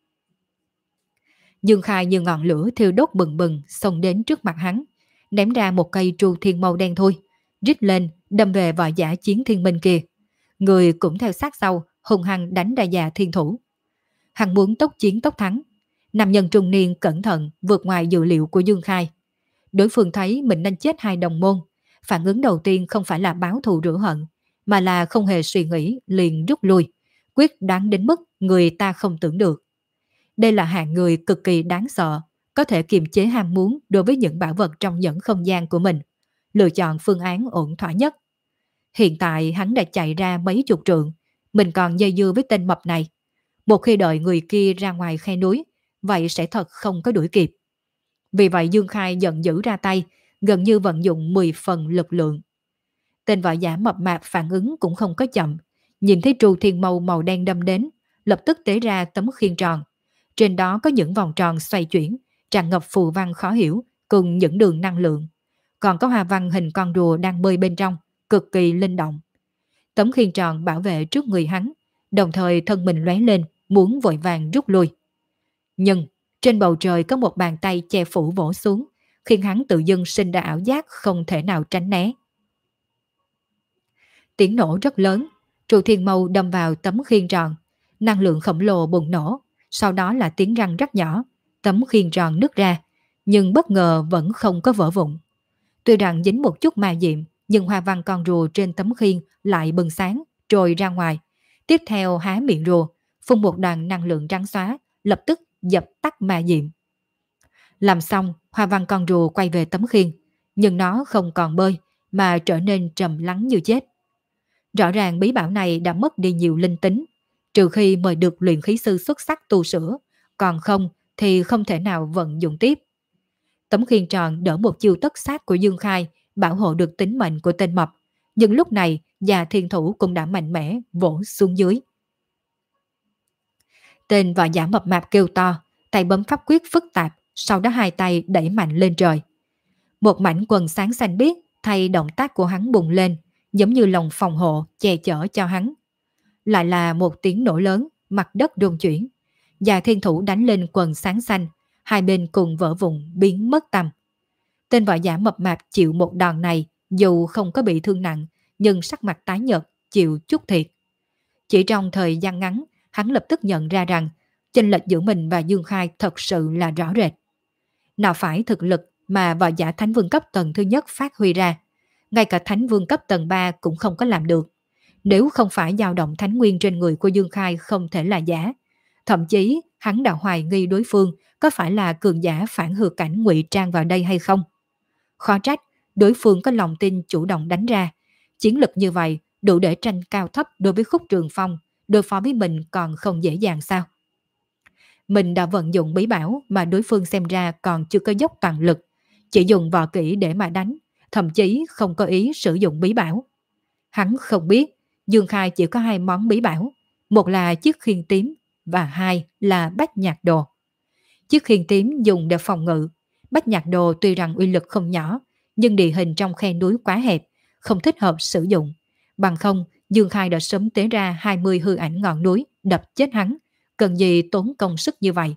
Dương Khai như ngọn lửa thiêu đốt bừng bừng xông đến trước mặt hắn, ném ra một cây tru thiên màu đen thôi, rít lên đâm về võ giả chiến thiên minh kia. Người cũng theo sát sau, hùng hăng đánh ra già thiên thủ. Hắn muốn tốc chiến tốc thắng. Nam nhân trung niên cẩn thận vượt ngoài dự liệu của Dương Khai. Đối phương thấy mình nên chết hai đồng môn, phản ứng đầu tiên không phải là báo thù rửa hận, mà là không hề suy nghĩ liền rút lui, quyết đoán đến mức người ta không tưởng được. Đây là hạng người cực kỳ đáng sợ, có thể kiềm chế ham muốn đối với những bảo vật trong nhẫn không gian của mình, lựa chọn phương án ổn thỏa nhất. Hiện tại hắn đã chạy ra mấy chục trượng, mình còn dây dưa với tên mập này. Một khi đợi người kia ra ngoài khe núi, vậy sẽ thật không có đuổi kịp. Vì vậy Dương Khai giận dữ ra tay, gần như vận dụng mười phần lực lượng. Tên võ giả mập mạp phản ứng cũng không có chậm, nhìn thấy tru thiên mâu màu đen đâm đến, lập tức tế ra tấm khiên tròn. Trên đó có những vòng tròn xoay chuyển, tràn ngập phù văn khó hiểu, cùng những đường năng lượng. Còn có hoa văn hình con rùa đang bơi bên trong, cực kỳ linh động. Tấm khiên tròn bảo vệ trước người hắn, đồng thời thân mình lóe lên, muốn vội vàng rút lui. Nhưng trên bầu trời có một bàn tay che phủ vỗ xuống, khiến hắn tự dưng sinh ra ảo giác không thể nào tránh né. Tiếng nổ rất lớn, trụ thiên mâu đâm vào tấm khiên tròn, năng lượng khổng lồ bùng nổ, sau đó là tiếng răng rất nhỏ, tấm khiên tròn nứt ra, nhưng bất ngờ vẫn không có vỡ vụn. Tuy rằng dính một chút ma diệm, nhưng hoa văn con rùa trên tấm khiên lại bừng sáng, trồi ra ngoài. Tiếp theo há miệng rùa, phun một đoàn năng lượng trắng xóa, lập tức dập tắt ma diệm. Làm xong, hoa văn con rùa quay về tấm khiên, nhưng nó không còn bơi, mà trở nên trầm lắng như chết. Rõ ràng bí bảo này đã mất đi nhiều linh tính, trừ khi mời được luyện khí sư xuất sắc tu sửa, còn không thì không thể nào vận dụng tiếp. Tấm khiên tròn đỡ một chiêu tất sát của Dương Khai, bảo hộ được tính mệnh của tên mập, nhưng lúc này già thiên thủ cũng đã mạnh mẽ vỗ xuống dưới. Tên võ giả mập mạp kêu to, tay bấm pháp quyết phức tạp, sau đó hai tay đẩy mạnh lên trời. Một mảnh quần sáng xanh biếc thay động tác của hắn bùng lên, giống như lồng phòng hộ che chở cho hắn. Lại là một tiếng nổ lớn, mặt đất rung chuyển. Già thiên thủ đánh lên quần sáng xanh, hai bên cùng vỡ vụn biến mất tăm. Tên võ giả mập mạp chịu một đòn này, dù không có bị thương nặng, nhưng sắc mặt tái nhợt, chịu chút thiệt. Chỉ trong thời gian ngắn, hắn lập tức nhận ra rằng chênh lệch giữa mình và Dương Khai thật sự là rõ rệt. Nào phải thực lực mà võ giả thánh vương cấp tầng thứ nhất phát huy ra, ngay cả thánh vương cấp tầng ba cũng không có làm được. Nếu không phải dao động thánh nguyên trên người của Dương Khai không thể là giả, thậm chí hắn đã hoài nghi đối phương có phải là cường giả phản hư cảnh ngụy trang vào đây hay không. Khó trách đối phương có lòng tin chủ động đánh ra. Chiến lực như vậy đủ để tranh cao thấp đối với Khúc Trường Phong, đối phó với mình còn không dễ dàng sao? Mình đã vận dụng bí bảo mà đối phương xem ra còn chưa có dốc toàn lực, chỉ dùng võ kỹ để mà đánh, thậm chí không có ý sử dụng bí bảo. Hắn không biết Dương Khai chỉ có hai món bí bảo, một là chiếc khiên tím và hai là bách nhạc đồ. Chiếc khiên tím dùng để phòng ngự, bách nhạc đồ tuy rằng uy lực không nhỏ, nhưng địa hình trong khe núi quá hẹp, không thích hợp sử dụng. Bằng không, Dương Khai đã sớm tế ra hai mươi hư ảnh ngọn núi đập chết hắn, cần gì tốn công sức như vậy.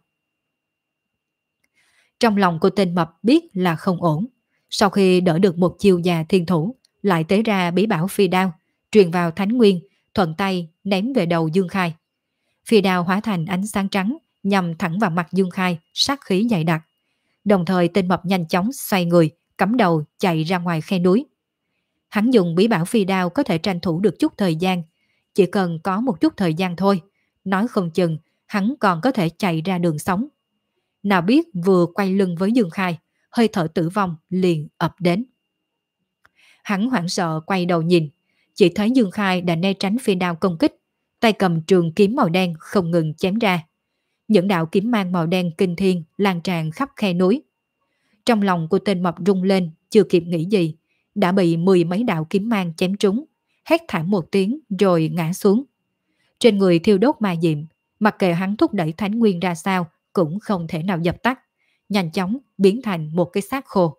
Trong lòng của tên mập biết là không ổn. Sau khi đỡ được một chiêu già thiên thủ, lại tế ra bí bảo phi đao, truyền vào thánh nguyên, thuận tay ném về đầu Dương Khai. Phi đao hóa thành ánh sáng trắng, nhằm thẳng vào mặt Dương Khai, sát khí dày đặc. Đồng thời tên mập nhanh chóng xoay người, cắm đầu chạy ra ngoài khe núi. Hắn dùng bí bảo phi đao có thể tranh thủ được chút thời gian, chỉ cần có một chút thời gian thôi, nói không chừng hắn còn có thể chạy ra đường sống. Nào biết vừa quay lưng với Dương Khai, hơi thở tử vong liền ập đến. Hắn hoảng sợ quay đầu nhìn, chỉ thấy Dương Khai đã né tránh phi đao công kích, tay cầm trường kiếm màu đen không ngừng chém ra. Những đạo kiếm mang màu đen kinh thiên lan tràn khắp khe núi. Trong lòng của tên mập rung lên, chưa kịp nghĩ gì, đã bị mười mấy đạo kiếm mang chém trúng, hét thảm một tiếng rồi ngã xuống. Trên người thiêu đốt ma diệm, mặc kệ hắn thúc đẩy thánh nguyên ra sao cũng không thể nào dập tắt, nhanh chóng biến thành một cái xác khô.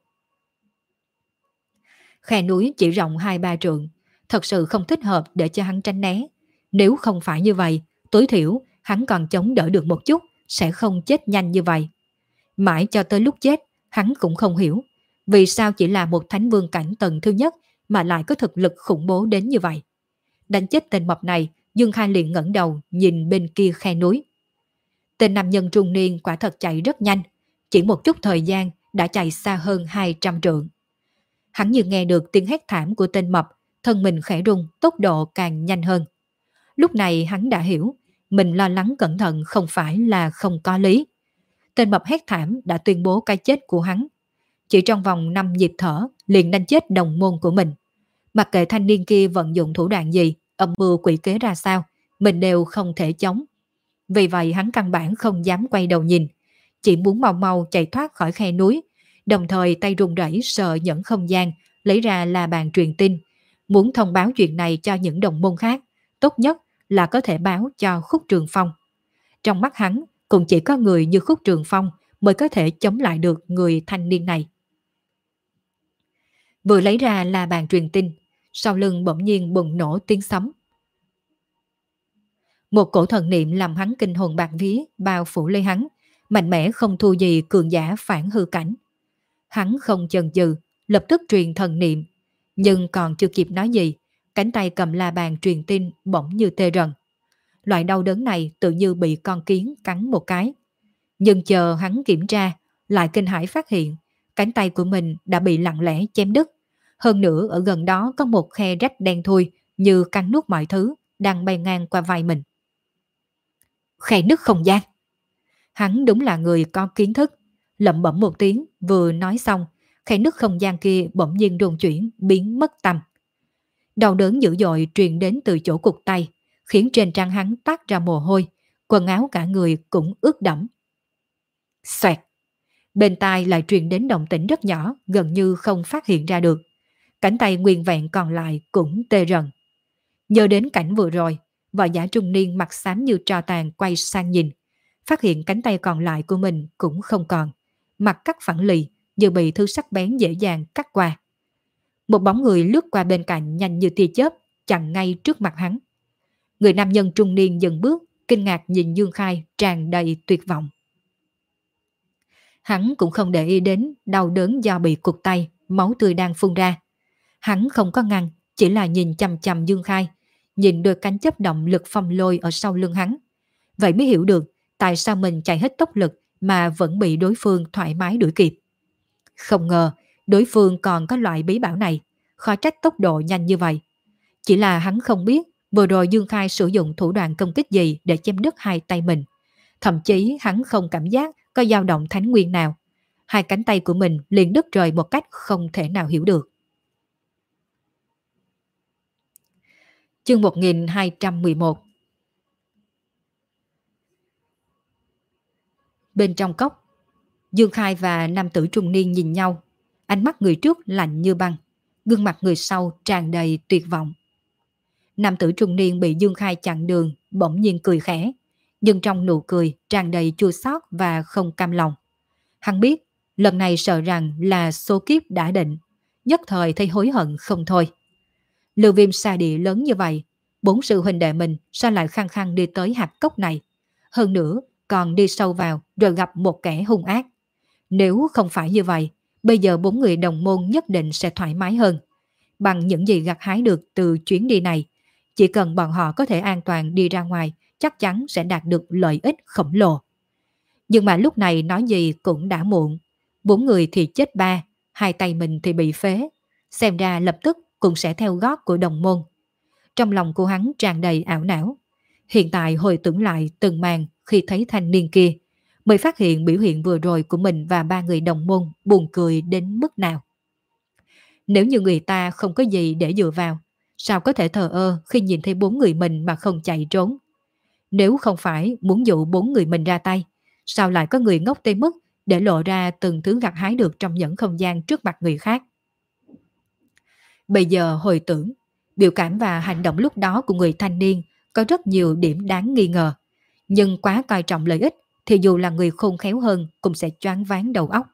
Khe núi chỉ rộng hai ba trượng, thật sự không thích hợp để cho hắn tránh né. Nếu không phải như vậy, tối thiểu hắn còn chống đỡ được một chút, sẽ không chết nhanh như vậy. Mãi cho tới lúc chết, hắn cũng không hiểu vì sao chỉ là một thánh vương cảnh tầng thứ nhất mà lại có thực lực khủng bố đến như vậy. Đánh chết tên mập này, Dương Khai liền ngẩng đầu nhìn bên kia khe núi. Tên nam nhân trung niên quả thật chạy rất nhanh, chỉ một chút thời gian đã chạy xa hơn hai trăm trượng. Hắn như nghe được tiếng hét thảm của tên mập, thân mình khẽ rung, tốc độ càng nhanh hơn. Lúc này hắn đã hiểu, mình lo lắng cẩn thận không phải là không có lý. Tên mập hét thảm đã tuyên bố cái chết của hắn. Chỉ trong vòng năm nhịp thở liền đánh chết đồng môn của mình. Mặc kệ thanh niên kia vận dụng thủ đoạn gì, âm mưu quỷ kế ra sao, mình đều không thể chống. Vì vậy hắn căn bản không dám quay đầu nhìn, chỉ muốn mau mau chạy thoát khỏi khe núi, đồng thời tay run rẩy sờ nhẫn không gian, lấy ra la bàn truyền tin, muốn thông báo chuyện này cho những đồng môn khác, tốt nhất là có thể báo cho Khúc Trường Phong. Trong mắt hắn, cũng chỉ có người như Khúc Trường Phong mới có thể chống lại được người thanh niên này. Vừa lấy ra la bàn truyền tin, sau lưng bỗng nhiên bùng nổ tiếng sấm. Một cổ thần niệm làm hắn kinh hồn bạt vía bao phủ lấy hắn, mạnh mẽ không thua gì cường giả phản hư cảnh. Hắn không chần chừ, lập tức truyền thần niệm, nhưng còn chưa kịp nói gì, Cánh tay cầm la bàn truyền tin bỗng như tê rần. Loại đau đớn này tự như bị con kiến cắn một cái. Nhưng chờ hắn kiểm tra, lại kinh hãi phát hiện cánh tay của mình đã bị lặng lẽ chém đứt. Hơn nữa ở gần đó có một khe rách đen thui như cắn nuốt mọi thứ đang bay ngang qua vai mình. Khe nứt không gian. Hắn đúng là người có kiến thức. Lẩm bẩm một tiếng vừa nói xong, khe nứt không gian kia bỗng nhiên rung chuyển biến mất tăm. Đau đớn dữ dội truyền đến từ chỗ cụt tay, khiến trên trán hắn toát ra mồ hôi, quần áo cả người cũng ướt đẫm. Xoẹt. Bên tai lại truyền đến động tĩnh rất nhỏ, gần như không phát hiện ra được. Cánh tay nguyên vẹn còn lại cũng tê rần. Nhớ đến cảnh vừa rồi, võ giả trung niên mặt xám như tro tàn quay sang nhìn, phát hiện cánh tay còn lại của mình cũng không còn, mặt cắt phẳng lì như bị thứ sắc bén dễ dàng cắt qua. Một bóng người lướt qua bên cạnh nhanh như tia chớp, chặn ngay trước mặt hắn. Người nam nhân trung niên dừng bước, kinh ngạc nhìn Dương Khai tràn đầy tuyệt vọng. Hắn cũng không để ý đến đau đớn do bị cụt tay, máu tươi đang phun ra. Hắn không có ngăn, chỉ là nhìn chằm chằm Dương Khai, nhìn đôi cánh chớp động lực phong lôi ở sau lưng hắn. Vậy mới hiểu được tại sao mình chạy hết tốc lực mà vẫn bị đối phương thoải mái đuổi kịp. Không ngờ đối phương còn có loại bí bảo này, khó trách tốc độ nhanh như vậy. Chỉ là hắn không biết vừa rồi Dương Khai sử dụng thủ đoạn công kích gì để chém đứt hai tay mình. Thậm chí hắn không cảm giác có dao động thánh nguyên nào. Hai cánh tay của mình liền đứt rời một cách không thể nào hiểu được. Chương một nghìn hai trăm mười một. Bên trong cốc, Dương Khai và nam tử trung niên nhìn nhau, ánh mắt người trước lạnh như băng, gương mặt người sau tràn đầy tuyệt vọng. Nam tử trung niên bị Dương Khai chặn đường, bỗng nhiên cười khẽ, nhưng trong nụ cười tràn đầy chua xót và không cam lòng. Hắn biết, lần này sợ rằng là số kiếp đã định, nhất thời thấy hối hận không thôi. Lưu Viêm xa địa lớn như vậy, bốn sư huynh đệ mình sao lại khăng khăng đi tới hạp cốc này? Hơn nữa, còn đi sâu vào rồi gặp một kẻ hung ác. Nếu không phải như vậy, bây giờ bốn người đồng môn nhất định sẽ thoải mái hơn. Bằng những gì gặt hái được từ chuyến đi này, chỉ cần bọn họ có thể an toàn đi ra ngoài, chắc chắn sẽ đạt được lợi ích khổng lồ. Nhưng mà lúc này nói gì cũng đã muộn. Bốn người thì chết ba, hai tay mình thì bị phế. Xem ra lập tức cũng sẽ theo gót của đồng môn. Trong lòng của hắn tràn đầy ảo não. Hiện tại hồi tưởng lại từng màn khi thấy thanh niên kia, mới phát hiện biểu hiện vừa rồi của mình và ba người đồng môn buồn cười đến mức nào. Nếu như người ta không có gì để dựa vào, sao có thể thờ ơ khi nhìn thấy bốn người mình mà không chạy trốn? Nếu không phải muốn dụ bốn người mình ra tay, sao lại có người ngốc tới mức để lộ ra từng thứ gặt hái được trong những không gian trước mặt người khác? Bây giờ hồi tưởng, biểu cảm và hành động lúc đó của người thanh niên có rất nhiều điểm đáng nghi ngờ. Nhưng quá coi trọng lợi ích thì dù là người khôn khéo hơn cũng sẽ choáng váng đầu óc.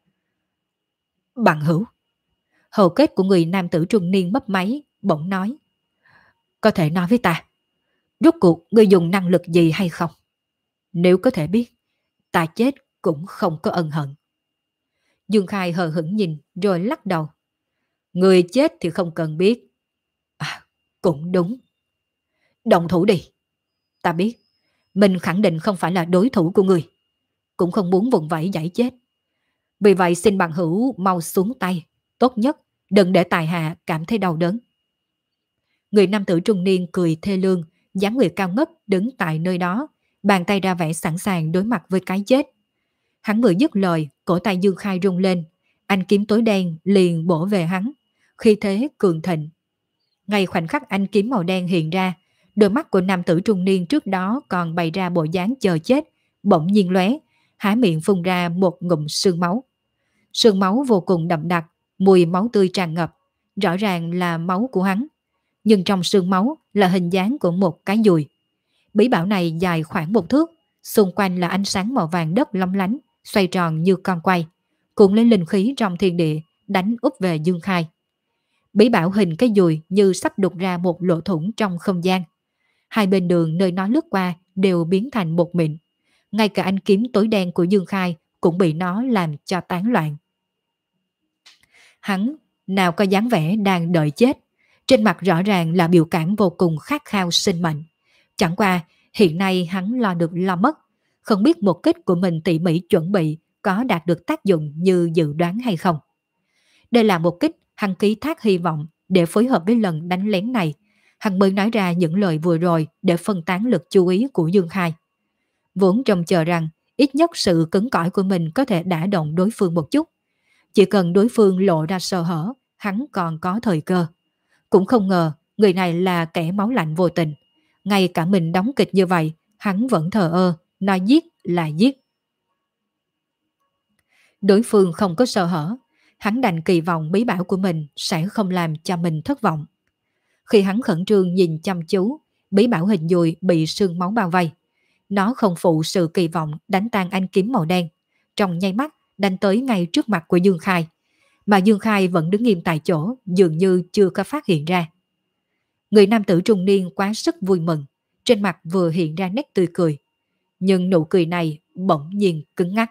Bằng hữu. Hầu kết của người nam tử trung niên mấp máy, bỗng nói. Có thể nói với ta, rốt cuộc ngươi dùng năng lực gì hay không? Nếu có thể biết, ta chết cũng không có ân hận. Dương Khai hờ hững nhìn rồi lắc đầu. Người chết thì không cần biết. À, cũng đúng. Động thủ đi. Ta biết, mình khẳng định không phải là đối thủ của người. Cũng không muốn vùng vẫy giải chết. Vì vậy xin bằng hữu mau xuống tay. Tốt nhất đừng để tài hạ cảm thấy đau đớn. Người nam tử trung niên cười thê lương, dáng người cao ngất đứng tại nơi đó, bàn tay ra vẻ sẵn sàng đối mặt với cái chết. Hắn vừa dứt lời, cổ tay Dương Khai rung lên, anh kiếm tối đen liền bổ về hắn, khi thế cường thịnh. Ngay khoảnh khắc anh kiếm màu đen hiện ra, đôi mắt của nam tử trung niên trước đó còn bày ra bộ dáng chờ chết, bỗng nhiên lóe, há miệng phun ra một ngụm sương máu. Sương máu vô cùng đậm đặc, mùi máu tươi tràn ngập, rõ ràng là máu của hắn. Nhưng trong sương máu là hình dáng của một cái dùi. Bí bảo này dài khoảng một thước, xung quanh là ánh sáng màu vàng đất lóng lánh, xoay tròn như con quay, cuộn lên linh khí trong thiên địa, đánh úp về Dương Khai. Bí bảo hình cái dùi như sắp đục ra một lỗ thủng trong không gian. Hai bên đường nơi nó lướt qua đều biến thành một mịn. Ngay cả ánh kiếm tối đen của Dương Khai cũng bị nó làm cho tán loạn. Hắn nào có dáng vẻ đang đợi chết, Trên mặt rõ ràng là biểu cảm vô cùng khát khao sinh mệnh. Chẳng qua hiện nay hắn lo được lo mất, không biết một kích của mình tỉ mỉ chuẩn bị có đạt được tác dụng như dự đoán hay không. Đây là một kích hắn ký thác hy vọng để phối hợp với lần đánh lén này. Hắn mới nói ra những lời vừa rồi để phân tán lực chú ý của Dương Khai. Vốn trông chờ rằng ít nhất sự cứng cỏi của mình có thể đả động đối phương một chút. Chỉ cần đối phương lộ ra sơ hở, hắn còn có thời cơ. Cũng không ngờ người này là kẻ máu lạnh vô tình. Ngay cả mình đóng kịch như vậy, hắn vẫn thờ ơ, nói giết là giết. Đối phương không có sơ hở, hắn đành kỳ vọng bí bảo của mình sẽ không làm cho mình thất vọng. Khi hắn khẩn trương nhìn chăm chú, bí bảo hình dùi bị sương máu bao vây. Nó không phụ sự kỳ vọng đánh tan ánh kiếm màu đen. Trong nháy mắt đánh tới ngay trước mặt của Dương Khai. Mà Dương Khai vẫn đứng nghiêm tại chỗ, dường như chưa có phát hiện ra. Người nam tử trung niên quá sức vui mừng, trên mặt vừa hiện ra nét tươi cười. Nhưng nụ cười này bỗng nhiên cứng ngắc.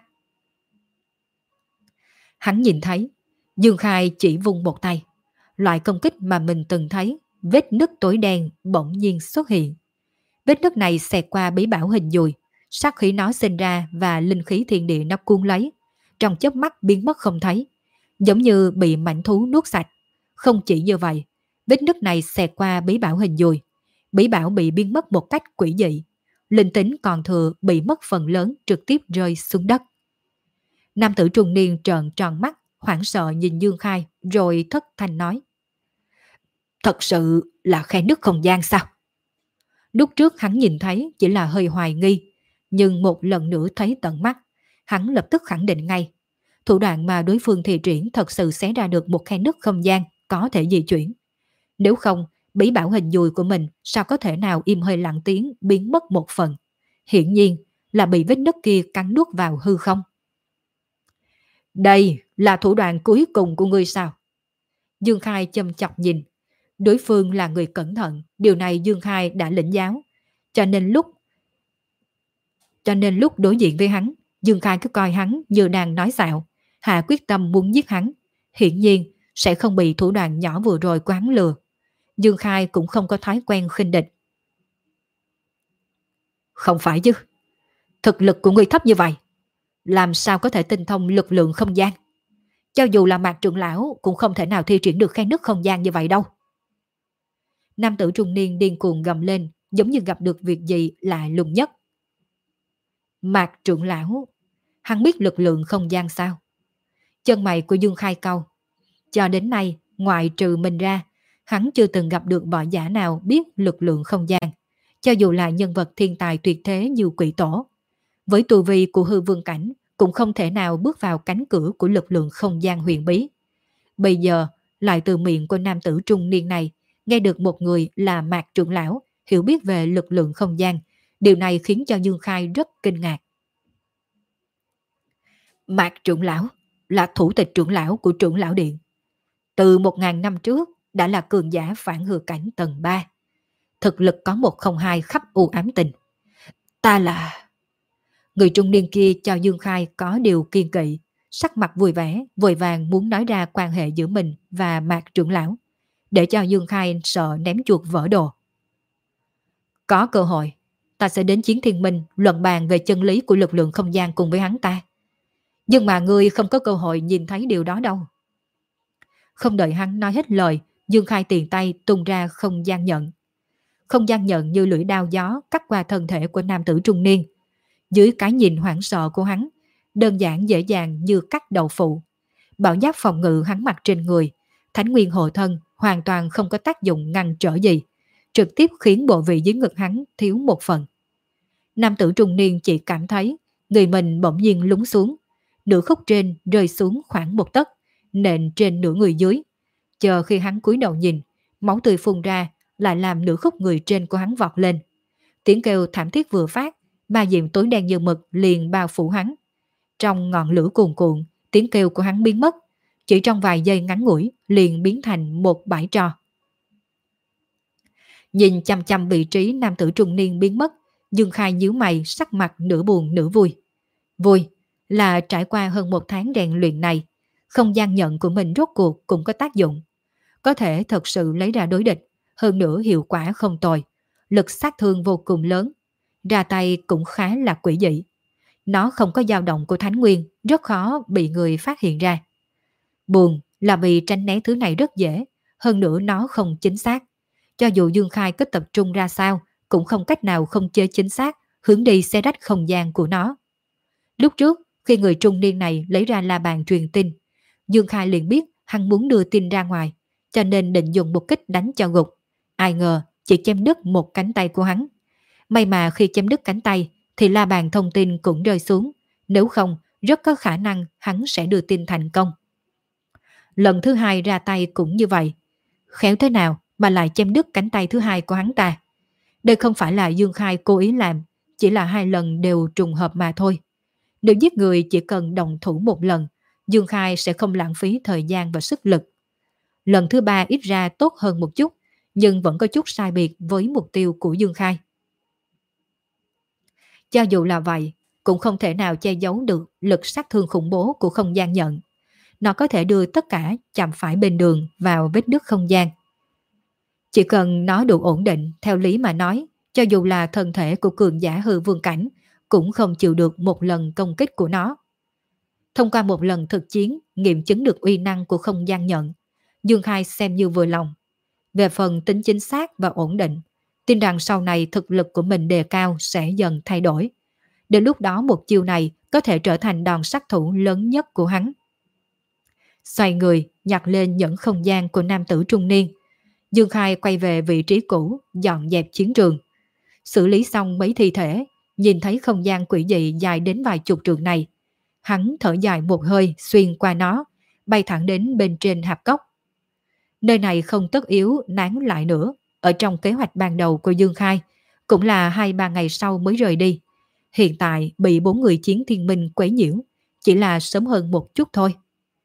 Hắn nhìn thấy, Dương Khai chỉ vung một tay. Loại công kích mà mình từng thấy, vết nứt tối đen bỗng nhiên xuất hiện. Vết nứt này xẹt qua bí bảo hình dùi, sát khí nó sinh ra và linh khí thiên địa nó cuốn lấy, trong chớp mắt biến mất không thấy, giống như bị mãnh thú nuốt sạch. Không chỉ như vậy, vết nứt này xẹt qua bí bảo hình dùi, bí bảo bị biến mất một cách quỷ dị, linh tính còn thừa bị mất phần lớn trực tiếp rơi xuống đất. Nam tử trung niên trợn tròn mắt, hoảng sợ nhìn Dương Khai rồi thất thanh nói: Thật sự là khe nứt không gian sao? Lúc trước hắn nhìn thấy chỉ là hơi hoài nghi, nhưng một lần nữa thấy tận mắt, hắn lập tức khẳng định ngay. Thủ đoạn mà đối phương thi triển thật sự xé ra được một khe nứt không gian có thể di chuyển. Nếu không, bí bảo hình dùi của mình sao có thể nào im hơi lặng tiếng biến mất một phần? Hiển nhiên là bị vết nứt kia cắn nuốt vào hư không. Đây là thủ đoạn cuối cùng của ngươi sao? Dương Khai châm chọc nhìn. Đối phương là người cẩn thận, điều này Dương Khai đã lĩnh giáo. Cho nên lúc cho nên lúc đối diện với hắn, Dương Khai cứ coi hắn như đang nói xạo, hạ quyết tâm muốn giết hắn. Hiển nhiên sẽ không bị thủ đoạn nhỏ vừa rồi của hắn lừa. Dương Khai cũng không có thói quen khinh địch. Không phải chứ, thực lực của ngươi thấp như vậy, làm sao có thể tinh thông lực lượng không gian? Cho dù là Mạc trưởng lão cũng không thể nào thi triển được khe nứt không gian như vậy đâu. Nam tử trung niên điên cuồng gầm lên, giống như gặp được việc gì lạ lùng nhất. Mạc trưởng lão, hắn biết lực lượng không gian sao? Chân mày của Dương Khai cau. Cho đến nay, ngoại trừ mình ra, hắn chưa từng gặp được võ giả nào biết lực lượng không gian, cho dù là nhân vật thiên tài tuyệt thế như Quỷ Tổ. Với tu vi của hư vương cảnh, cũng không thể nào bước vào cánh cửa của lực lượng không gian huyền bí. Bây giờ, lại từ miệng của nam tử trung niên này, nghe được một người là Mạc trưởng lão hiểu biết về lực lượng không gian, điều này khiến cho Dương Khai rất kinh ngạc. Mạc trưởng lão là thủ tịch trưởng lão của trưởng lão điện. Từ một ngàn năm trước đã là cường giả phản hư cảnh tầng ba. Thực lực có một không hai khắp u ám tình. Ta là... Người trung niên kia cho Dương Khai có điều kiên kỵ, sắc mặt vui vẻ, vội vàng muốn nói ra quan hệ giữa mình và Mạc trưởng lão, để cho Dương Khai sợ ném chuột vỡ đồ. Có cơ hội, ta sẽ đến Chiến Thiên Minh luận bàn về chân lý của lực lượng không gian cùng với hắn ta. Nhưng mà ngươi không có cơ hội nhìn thấy điều đó đâu. Không đợi hắn nói hết lời, Dương Khai tiền tay tung ra không gian nhận. Không gian nhận như lưỡi đao gió cắt qua thân thể của nam tử trung niên. Dưới cái nhìn hoảng sợ của hắn, đơn giản dễ dàng như cắt đầu phụ. Bảo giáp phòng ngự hắn mặc trên người, thánh nguyên hộ thân hoàn toàn không có tác dụng ngăn trở gì, trực tiếp khiến bộ vị dưới ngực hắn thiếu một phần. Nam tử trung niên chỉ cảm thấy người mình bỗng nhiên lún xuống, nửa khúc trên rơi xuống khoảng một tấc, nện trên nửa người dưới. Chờ khi hắn cúi đầu nhìn, máu tươi phun ra lại làm nửa khúc người trên của hắn vọt lên. Tiếng kêu thảm thiết vừa phát, ma diệm tối đen như mực liền bao phủ hắn. Trong ngọn lửa cuồn cuộn, tiếng kêu của hắn biến mất, chỉ trong vài giây ngắn ngủi liền biến thành một bãi tro. Nhìn chăm chăm vị trí nam tử trung niên biến mất, Dương Khai nhíu mày, sắc mặt nửa buồn nửa vui. Vui là trải qua hơn một tháng rèn luyện này, không gian nhận của mình rốt cuộc cũng có tác dụng. có thể thật sự lấy ra đối địch, hơn nữa hiệu quả không tồi, lực sát thương vô cùng lớn, ra tay cũng khá là quỷ dị. Nó không có dao động của Thánh Nguyên, rất khó bị người phát hiện ra. Buồn là vì tránh né thứ này rất dễ, hơn nữa nó không chính xác. Cho dù Dương Khai có tập trung ra sao, cũng không cách nào không chế chính xác, hướng đi xe rách không gian của nó. Lúc trước, khi người trung niên này lấy ra la bàn truyền tin, Dương Khai liền biết hắn muốn đưa tin ra ngoài, cho nên định dùng một kích đánh cho gục. Ai ngờ chỉ chém đứt một cánh tay của hắn. May mà khi chém đứt cánh tay thì la bàn thông tin cũng rơi xuống, nếu không rất có khả năng hắn sẽ đưa tin thành công. Lần thứ hai ra tay cũng như vậy. Khéo thế nào mà lại chém đứt cánh tay thứ hai của hắn ta? Đây không phải là Dương Khai cố ý làm, chỉ là hai lần đều trùng hợp mà thôi. Nếu giết người chỉ cần đồng thủ một lần, Dương Khai sẽ không lãng phí thời gian và sức lực. Lần thứ ba ít ra tốt hơn một chút, nhưng vẫn có chút sai biệt với mục tiêu của Dương Khai. Cho dù là vậy, cũng không thể nào che giấu được lực sát thương khủng bố của không gian nhận. Nó có thể đưa tất cả chạm phải bên đường vào vết nứt không gian. Chỉ cần nó đủ ổn định, theo lý mà nói, cho dù là thân thể của cường giả hư vương cảnh, cũng không chịu được một lần công kích của nó. Thông qua một lần thực chiến, nghiệm chứng được uy năng của không gian nhận, Dương Khai xem như vừa lòng. Về phần tính chính xác và ổn định, tin rằng sau này thực lực của mình đề cao sẽ dần thay đổi. Đến lúc đó một chiêu này có thể trở thành đòn sát thủ lớn nhất của hắn. Xoay người, nhặt lên nhẫn không gian của nam tử trung niên. Dương Khai quay về vị trí cũ, dọn dẹp chiến trường. Xử lý xong mấy thi thể, nhìn thấy không gian quỷ dị dài đến vài chục trượng này. Hắn thở dài một hơi xuyên qua nó, bay thẳng đến bên trên hạp cốc. Nơi này không tất yếu nán lại nữa, ở trong kế hoạch ban đầu của Dương Khai, cũng là hai ba ngày sau mới rời đi. Hiện tại bị bốn người chiến thiên minh quấy nhiễu, chỉ là sớm hơn một chút thôi.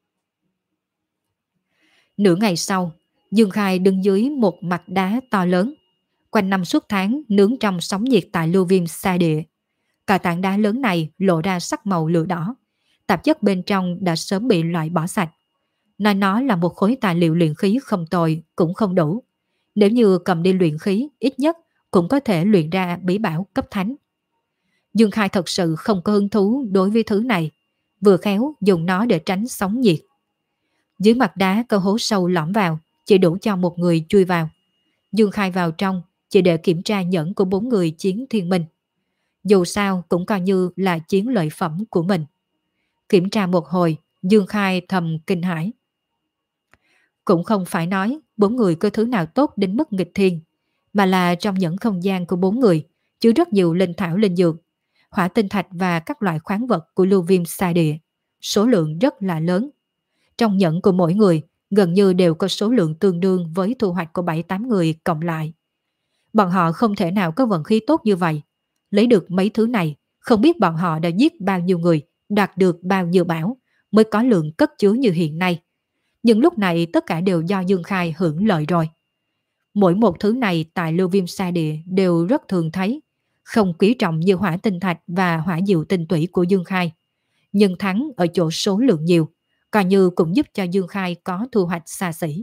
Nửa ngày sau, Dương Khai đứng dưới một mặt đá to lớn, quanh năm suốt tháng nướng trong sóng nhiệt tại lưu viêm xa địa. Cả tảng đá lớn này lộ ra sắc màu lửa đỏ, tạp chất bên trong đã sớm bị loại bỏ sạch. Nói nó là một khối tài liệu luyện khí không tồi cũng không đủ. Nếu như cầm đi luyện khí, ít nhất cũng có thể luyện ra bí bảo cấp thánh. Dương Khai thật sự không có hứng thú đối với thứ này, vừa khéo dùng nó để tránh sóng nhiệt. Dưới mặt đá có hố sâu lõm vào, chỉ đủ cho một người chui vào. Dương Khai vào trong chỉ để kiểm tra nhẫn của bốn người chiến thiên minh. Dù sao cũng coi như là chiến lợi phẩm của mình. Kiểm tra một hồi, Dương Khai thầm kinh hãi. Cũng không phải nói bốn người có thứ nào tốt đến mức nghịch thiên, mà là trong nhẫn không gian của bốn người chứa rất nhiều linh thảo linh dược, hỏa tinh thạch và các loại khoáng vật của lưu viêm xa địa, số lượng rất là lớn. Trong nhẫn của mỗi người gần như đều có số lượng tương đương với thu hoạch của bảy tám người cộng lại. Bọn họ không thể nào có vận khí tốt như vậy. Lấy được mấy thứ này, không biết bọn họ đã giết bao nhiêu người, đạt được bao nhiêu bảo, mới có lượng cất chứa như hiện nay. Nhưng lúc này tất cả đều do Dương Khai hưởng lợi rồi. Mỗi một thứ này tại lưu viêm sa địa đều rất thường thấy, không quý trọng như hỏa tinh thạch và hỏa diệu tinh tủy của Dương Khai. Nhưng thắng ở chỗ số lượng nhiều, coi như cũng giúp cho Dương Khai có thu hoạch xa xỉ.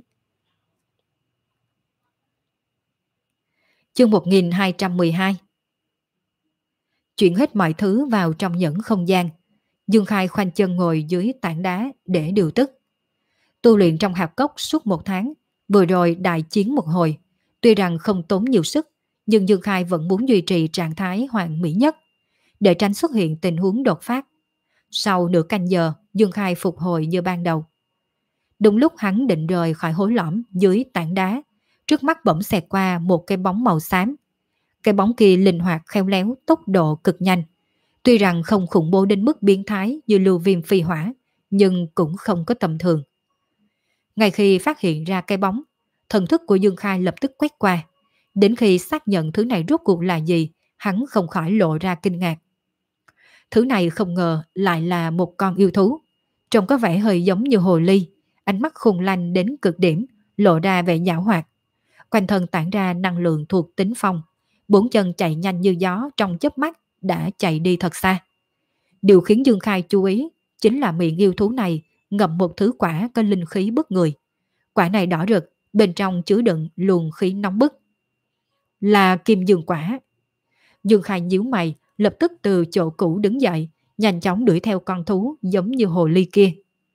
Chương một nghìn hai trăm mười hai. Chuyển hết mọi thứ vào trong nhẫn không gian, Dương Khai khoanh chân ngồi dưới tảng đá để điều tức. Tu luyện trong hạp cốc suốt một tháng, vừa rồi đại chiến một hồi. Tuy rằng không tốn nhiều sức, nhưng Dương Khai vẫn muốn duy trì trạng thái hoàn mỹ nhất, để tránh xuất hiện tình huống đột phát. Sau nửa canh giờ, Dương Khai phục hồi như ban đầu. Đúng lúc hắn định rời khỏi hố lõm dưới tảng đá, trước mắt bỗng xẹt qua một cái bóng màu xám. Cái bóng kia linh hoạt khéo léo, tốc độ cực nhanh. Tuy rằng không khủng bố đến mức biến thái như lưu viêm phi hỏa, nhưng cũng không có tầm thường. Ngay khi phát hiện ra cái bóng, thần thức của Dương Khai lập tức quét qua. Đến khi xác nhận thứ này rốt cuộc là gì, hắn không khỏi lộ ra kinh ngạc. Thứ này không ngờ lại là một con yêu thú. Trông có vẻ hơi giống như hồ ly, ánh mắt khôn lanh đến cực điểm, lộ ra vẻ giảo hoạt. Quanh thân tản ra năng lượng thuộc tính phong, bốn chân chạy nhanh như gió trong chớp mắt đã chạy đi thật xa. Điều khiến Dương Khai chú ý chính là miệng yêu thú này ngậm một thứ quả có linh khí bức người. Quả này đỏ rực, bên trong chứa đựng luồng khí nóng bức. Là kim dương quả. Dương Khai nhíu mày, lập tức từ chỗ cũ đứng dậy, nhanh chóng đuổi theo con thú giống như hồ ly kia.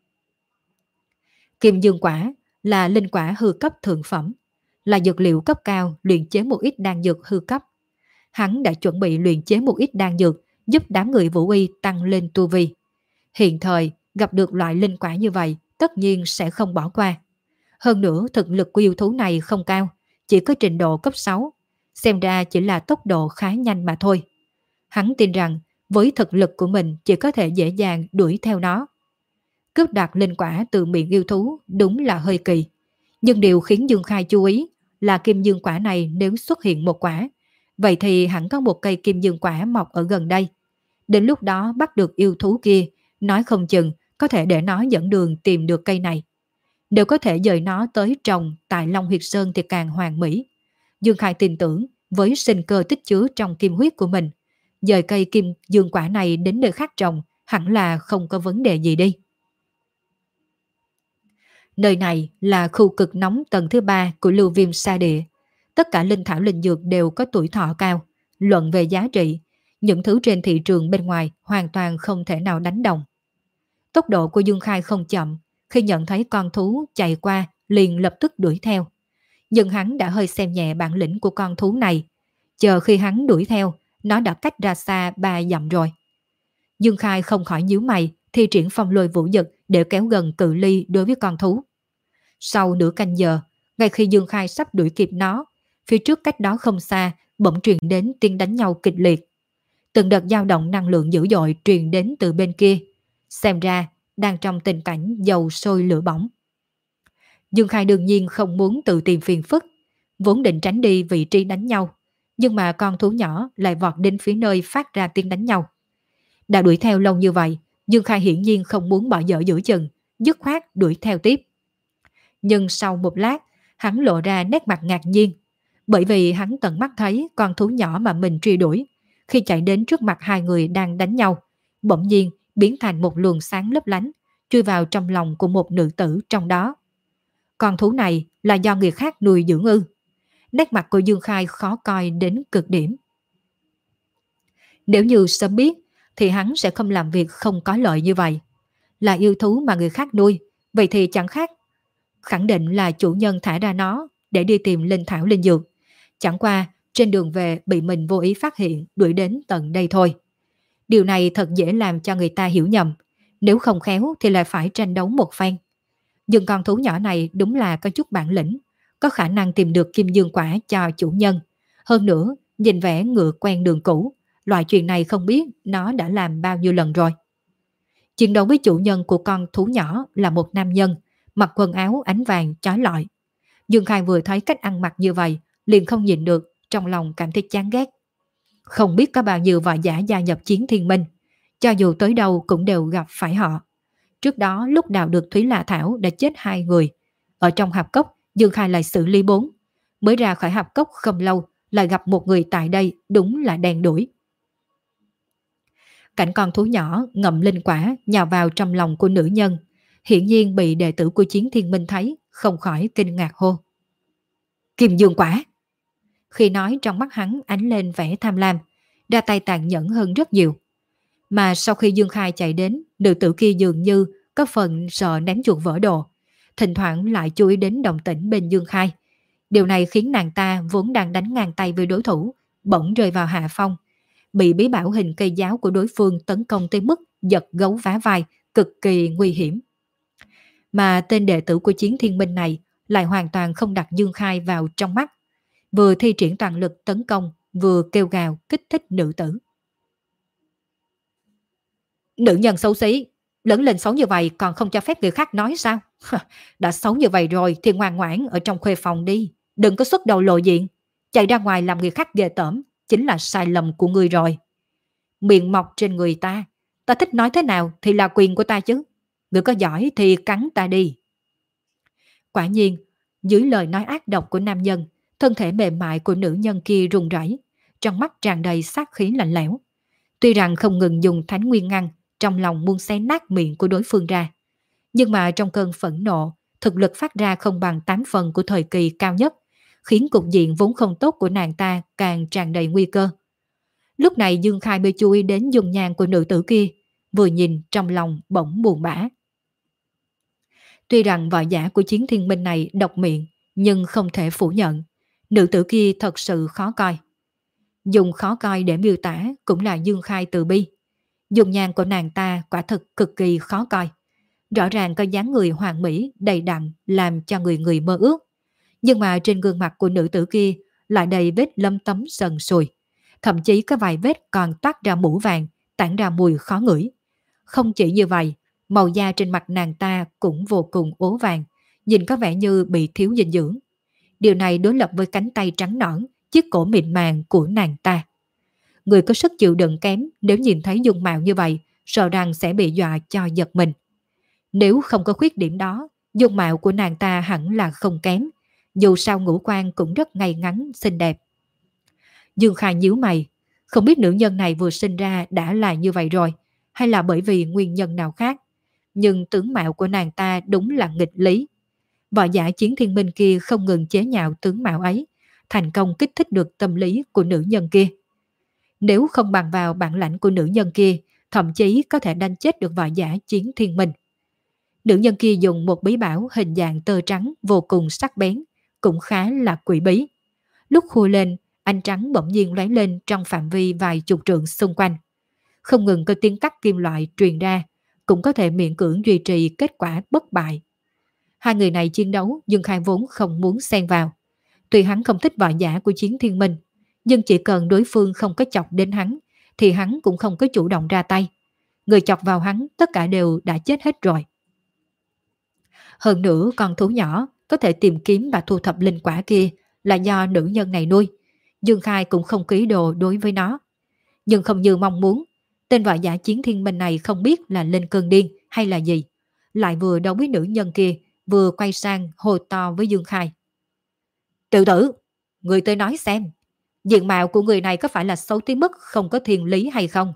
Kim dương quả là linh quả hư cấp thượng phẩm, là dược liệu cấp cao luyện chế một ít đan dược hư cấp. Hắn đã chuẩn bị luyện chế một ít đan dược giúp đám người Vũ Y tăng lên tu vi. Hiện thời gặp được loại linh quả như vậy tất nhiên sẽ không bỏ qua. Hơn nữa thực lực của yêu thú này không cao, chỉ có trình độ cấp sáu, xem ra chỉ là tốc độ khá nhanh mà thôi. Hắn tin rằng với thực lực của mình chỉ có thể dễ dàng đuổi theo nó. Cướp đoạt linh quả từ miệng yêu thú đúng là hơi kỳ. Nhưng điều khiến Dương Khai chú ý là kim dương quả này nếu xuất hiện một quả, vậy thì hẳn có một cây kim dương quả mọc ở gần đây. Đến lúc đó bắt được yêu thú kia, nói không chừng có thể để nó dẫn đường tìm được cây này. Nếu có thể dời nó tới trồng tại Long Huyệt Sơn thì càng hoàn mỹ. Dương Khai tin tưởng với sinh cơ tích chứa trong kim huyết của mình, dời cây kim dương quả này đến nơi khác trồng hẳn là không có vấn đề gì đi. Nơi này là khu cực nóng tầng thứ ba của lưu viêm sa địa. Tất cả linh thảo linh dược đều có tuổi thọ cao. Luận về giá trị, những thứ trên thị trường bên ngoài hoàn toàn không thể nào đánh đồng. Tốc độ của Dương Khai không chậm, khi nhận thấy con thú chạy qua liền lập tức đuổi theo. Nhưng hắn đã hơi xem nhẹ bản lĩnh của con thú này. Chờ khi hắn đuổi theo, nó đã cách ra xa ba dặm rồi. Dương Khai không khỏi nhíu mày, thi triển phong lôi vũ dực để kéo gần cự ly đối với con thú. Sau nửa canh giờ, ngay khi Dương Khai sắp đuổi kịp nó, phía trước cách đó không xa bỗng truyền đến tiếng đánh nhau kịch liệt. Từng đợt dao động năng lượng dữ dội truyền đến từ bên kia. Xem ra đang trong tình cảnh dầu sôi lửa bỏng. Dương Khai đương nhiên không muốn tự tìm phiền phức, vốn định tránh đi vị trí đánh nhau, nhưng mà con thú nhỏ lại vọt đến phía nơi phát ra tiếng đánh nhau. Đã đuổi theo lâu như vậy, Dương Khai hiển nhiên không muốn bỏ dở giữa chừng, dứt khoát đuổi theo tiếp. Nhưng sau một lát, hắn lộ ra nét mặt ngạc nhiên, bởi vì hắn tận mắt thấy con thú nhỏ mà mình truy đuổi, khi chạy đến trước mặt hai người đang đánh nhau, bỗng nhiên biến thành một luồng sáng lấp lánh, chui vào trong lòng của một nữ tử trong đó. Con thú này là do người khác nuôi dưỡng ư? Nét mặt của Dương Khai khó coi đến cực điểm. Nếu như sớm biết thì hắn sẽ không làm việc không có lợi như vậy. Là yêu thú mà người khác nuôi, vậy thì chẳng khác. Khẳng định là chủ nhân thả ra nó để đi tìm linh thảo linh dược. Chẳng qua trên đường về bị mình vô ý phát hiện đuổi đến tận đây thôi. Điều này thật dễ làm cho người ta hiểu nhầm. Nếu không khéo thì lại phải tranh đấu một phen. Nhưng con thú nhỏ này đúng là có chút bản lĩnh, có khả năng tìm được kim dương quả cho chủ nhân. Hơn nữa, nhìn vẻ ngựa quen đường cũ, loại chuyện này không biết nó đã làm bao nhiêu lần rồi. Chiến đấu với chủ nhân của con thú nhỏ là một nam nhân, mặc quần áo ánh vàng chói lọi. Dương Khai vừa thấy cách ăn mặc như vậy, liền không nhịn được, trong lòng cảm thấy chán ghét. Không biết có bao nhiêu võ giả gia nhập chiến thiên minh, cho dù tới đâu cũng đều gặp phải họ. Trước đó lúc đào được Thúy La Thảo đã chết hai người. Ở trong hạp cốc, Dương Khai lại xử lý bốn. Mới ra khỏi hạp cốc không lâu, lại gặp một người tại đây đúng là đen đuổi. Cảnh con thú nhỏ ngậm linh quả nhào vào trong lòng của nữ nhân, hiển nhiên bị đệ tử của chiến thiên minh thấy, không khỏi kinh ngạc hô. Kim dương quả! Khi nói trong mắt hắn ánh lên vẻ tham lam, ra tay tàn nhẫn hơn rất nhiều. Mà sau khi Dương Khai chạy đến, nữ tử kia dường như có phần sợ ném chuột vỡ đồ, thỉnh thoảng lại chú ý đến động tĩnh bên Dương Khai. Điều này khiến nàng ta vốn đang đánh ngang tay với đối thủ, bỗng rơi vào hạ phong, bị bí bảo hình cây giáo của đối phương tấn công tới mức giật gấu vá vai, cực kỳ nguy hiểm. Mà tên đệ tử của chiến thiên minh này lại hoàn toàn không đặt Dương Khai vào trong mắt, vừa thi triển toàn lực tấn công, vừa kêu gào kích thích nữ tử. Nữ nhân xấu xí, lớn lên xấu như vậy còn không cho phép người khác nói sao? Đã xấu như vậy rồi thì ngoan ngoãn ở trong khuê phòng đi, đừng có xuất đầu lộ diện, chạy ra ngoài làm người khác ghê tởm chính là sai lầm của ngươi rồi. Miệng mọc trên người ta, ta thích nói thế nào thì là quyền của ta chứ, người có giỏi thì cắn ta đi. Quả nhiên, dưới lời nói ác độc của nam nhân, thân thể mềm mại của nữ nhân kia run rẩy, trong mắt tràn đầy sát khí lạnh lẽo. Tuy rằng không ngừng dùng thánh nguyên ngăn, trong lòng muốn xé nát miệng của đối phương ra, nhưng mà trong cơn phẫn nộ thực lực phát ra không bằng tám phần của thời kỳ cao nhất, khiến cục diện vốn không tốt của nàng ta càng tràn đầy nguy cơ. Lúc này Dương Khai mới chú ý đến dung nhan của nữ tử kia, vừa nhìn trong lòng bỗng buồn bã. Tuy rằng võ giả của Chiến Thiên Minh này độc miệng, nhưng không thể phủ nhận, nữ tử kia thật sự khó coi. Dùng khó coi để miêu tả cũng là Dương Khai từ bi. Dung nhan của nàng ta quả thực cực kỳ khó coi. Rõ ràng có dáng người hoàn mỹ, đầy đặn, làm cho người người mơ ước. Nhưng mà trên gương mặt của nữ tử kia lại đầy vết lấm tấm sần sùi. Thậm chí có vài vết còn toát ra mũ vàng, tản ra mùi khó ngửi. Không chỉ như vậy, màu da trên mặt nàng ta cũng vô cùng ố vàng, nhìn có vẻ như bị thiếu dinh dưỡng. Điều này đối lập với cánh tay trắng nõn, chiếc cổ mịn màng của nàng ta. Người có sức chịu đựng kém nếu nhìn thấy dung mạo như vậy, sợ rằng sẽ bị dọa cho giật mình. Nếu không có khuyết điểm đó, dung mạo của nàng ta hẳn là không kém, dù sao ngũ quan cũng rất ngay ngắn, xinh đẹp. Dương Khai nhíu mày, không biết nữ nhân này vừa sinh ra đã là như vậy rồi, hay là bởi vì nguyên nhân nào khác. Nhưng tướng mạo của nàng ta đúng là nghịch lý. Võ giả Chiến Thiên Minh kia không ngừng chế nhạo tướng mạo ấy, thành công kích thích được tâm lý của nữ nhân kia. Nếu không bằng vào bản lãnh của nữ nhân kia, thậm chí có thể đánh chết được võ giả Chiến Thiên Minh. Nữ nhân kia dùng một bí bảo hình dạng tơ trắng vô cùng sắc bén, cũng khá là quỷ bí. Lúc khua lên, ánh trắng bỗng nhiên lóe lên trong phạm vi vài chục trượng xung quanh. Không ngừng có tiếng cắt kim loại truyền ra, cũng có thể miễn cưỡng duy trì kết quả bất bại. Hai người này chiến đấu, Dương Khai vốn không muốn xen vào. Tuy hắn không thích võ giả của Chiến Thiên Minh, nhưng chỉ cần đối phương không có chọc đến hắn, thì hắn cũng không có chủ động ra tay. Người chọc vào hắn tất cả đều đã chết hết rồi. Hơn nữa con thú nhỏ có thể tìm kiếm và thu thập linh quả kia là do nữ nhân này nuôi. Dương Khai cũng không ký đồ đối với nó. Nhưng không như mong muốn, tên võ giả Chiến Thiên Minh này không biết là lên cơn điên hay là gì. Lại vừa đấu với nữ nhân kia, vừa quay sang hồ to với Dương Khai. Tiểu tử, người tới nói xem, diện mạo của người này có phải là xấu tới mức không có thiên lý hay không?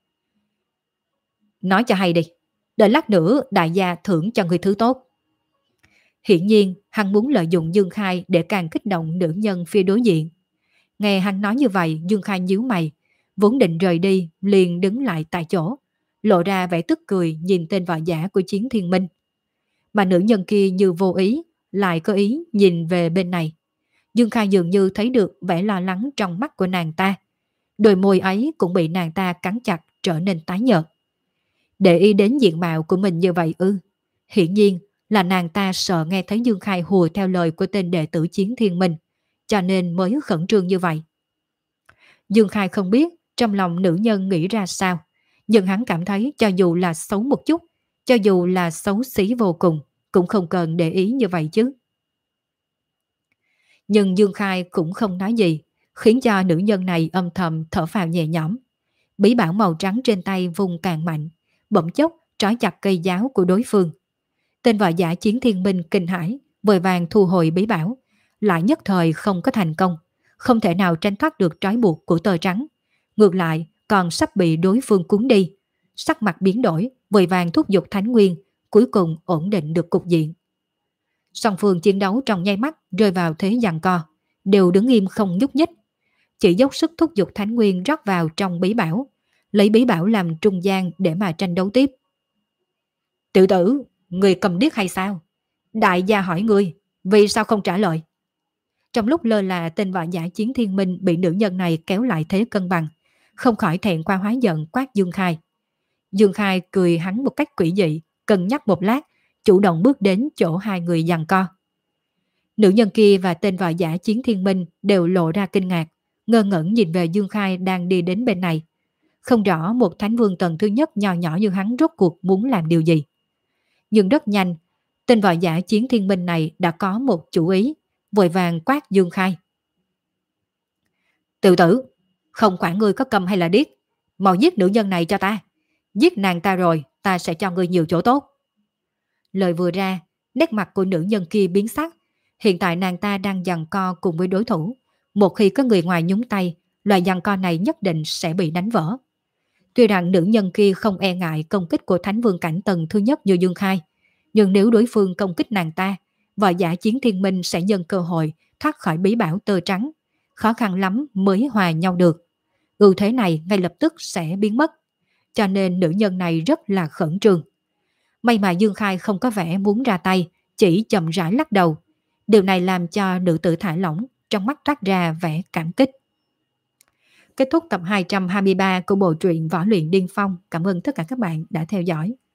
Nói cho hay đi, đợi lát nữa đại gia thưởng cho người thứ tốt. Hiển nhiên, hắn muốn lợi dụng Dương Khai để càng kích động nữ nhân phía đối diện. Nghe hắn nói như vậy, Dương Khai nhíu mày, vốn định rời đi, liền đứng lại tại chỗ, lộ ra vẻ tức cười nhìn tên võ giả của Chiến Thiên Minh. Mà nữ nhân kia như vô ý, lại có ý nhìn về bên này. Dương Khai dường như thấy được vẻ lo lắng trong mắt của nàng ta. Đôi môi ấy cũng bị nàng ta cắn chặt trở nên tái nhợt. Để ý đến diện mạo của mình như vậy ư? Hiển nhiên là nàng ta sợ nghe thấy Dương Khai hùa theo lời của tên đệ tử Chiến Thiên Minh, cho nên mới khẩn trương như vậy. Dương Khai không biết trong lòng nữ nhân nghĩ ra sao, nhưng hắn cảm thấy cho dù là xấu một chút, cho dù là xấu xí vô cùng, cũng không cần để ý như vậy chứ. Nhưng Dương Khai cũng không nói gì, khiến cho nữ nhân này âm thầm thở phào nhẹ nhõm. Bí bảo màu trắng trên tay vùng càng mạnh, bỗng chốc trói chặt cây giáo của đối phương. Tên võ giả Chiến Thiên Minh kinh hãi, vội vàng thu hồi bí bảo, lại nhất thời không có thành công, không thể nào tránh thoát được trói buộc của tơ trắng. Ngược lại, còn sắp bị đối phương cuốn đi. Sắc mặt biến đổi, vội vàng thúc giục Thánh Nguyên, cuối cùng ổn định được cục diện. Song phương chiến đấu trong nháy mắt rơi vào thế giằng co, đều đứng im không nhúc nhích. Chỉ dốc sức thúc giục Thánh Nguyên rót vào trong bí bảo, lấy bí bảo làm trung gian để mà tranh đấu tiếp. Tiểu tử, người cầm điếc hay sao? Đại gia hỏi ngươi, vì sao không trả lời? Trong lúc lơ là, tên võ giả Chiến Thiên Minh bị nữ nhân này kéo lại thế cân bằng, không khỏi thẹn qua hóa giận quát Dương Khai. Dương Khai cười hắn một cách quỷ dị, cân nhắc một lát, chủ động bước đến chỗ hai người giằng co. Nữ nhân kia và tên võ giả Chiến Thiên Minh đều lộ ra kinh ngạc, ngơ ngẩn nhìn về Dương Khai đang đi đến bên này. Không rõ một thánh vương tầng thứ nhất nhỏ nhỏ như hắn rốt cuộc muốn làm điều gì. Nhưng rất nhanh, tên võ giả Chiến Thiên Minh này đã có một chủ ý, vội vàng quát Dương Khai. Tiểu tử, không quản ngươi có cầm hay là điếc, mau giết nữ nhân này cho ta. Giết nàng ta rồi, ta sẽ cho ngươi nhiều chỗ tốt. Lời vừa ra, nét mặt của nữ nhân kia biến sắc. Hiện tại nàng ta đang giằng co cùng với đối thủ. Một khi có người ngoài nhúng tay, loại giằng co này nhất định sẽ bị đánh vỡ. Tuy rằng nữ nhân kia không e ngại công kích của Thánh Vương cảnh tầng thứ nhất như Dương Khai, Nhưng nếu đối phương công kích nàng ta, võ giả Chiến Thiên Minh sẽ nhân cơ hội thoát khỏi bí bảo tơ trắng, khó khăn lắm mới hòa nhau được. Ưu thế này ngay lập tức sẽ biến mất, cho nên nữ nhân này rất là khẩn trương. May mà Dương Khai không có vẻ muốn ra tay, chỉ chậm rãi lắc đầu. Điều này làm cho nữ tử thả lỏng, trong mắt toát ra vẻ cảm kích. Kết thúc tập hai trăm hai mươi ba của bộ truyện Võ Luyện Điên Phong. Cảm ơn tất cả các bạn đã theo dõi.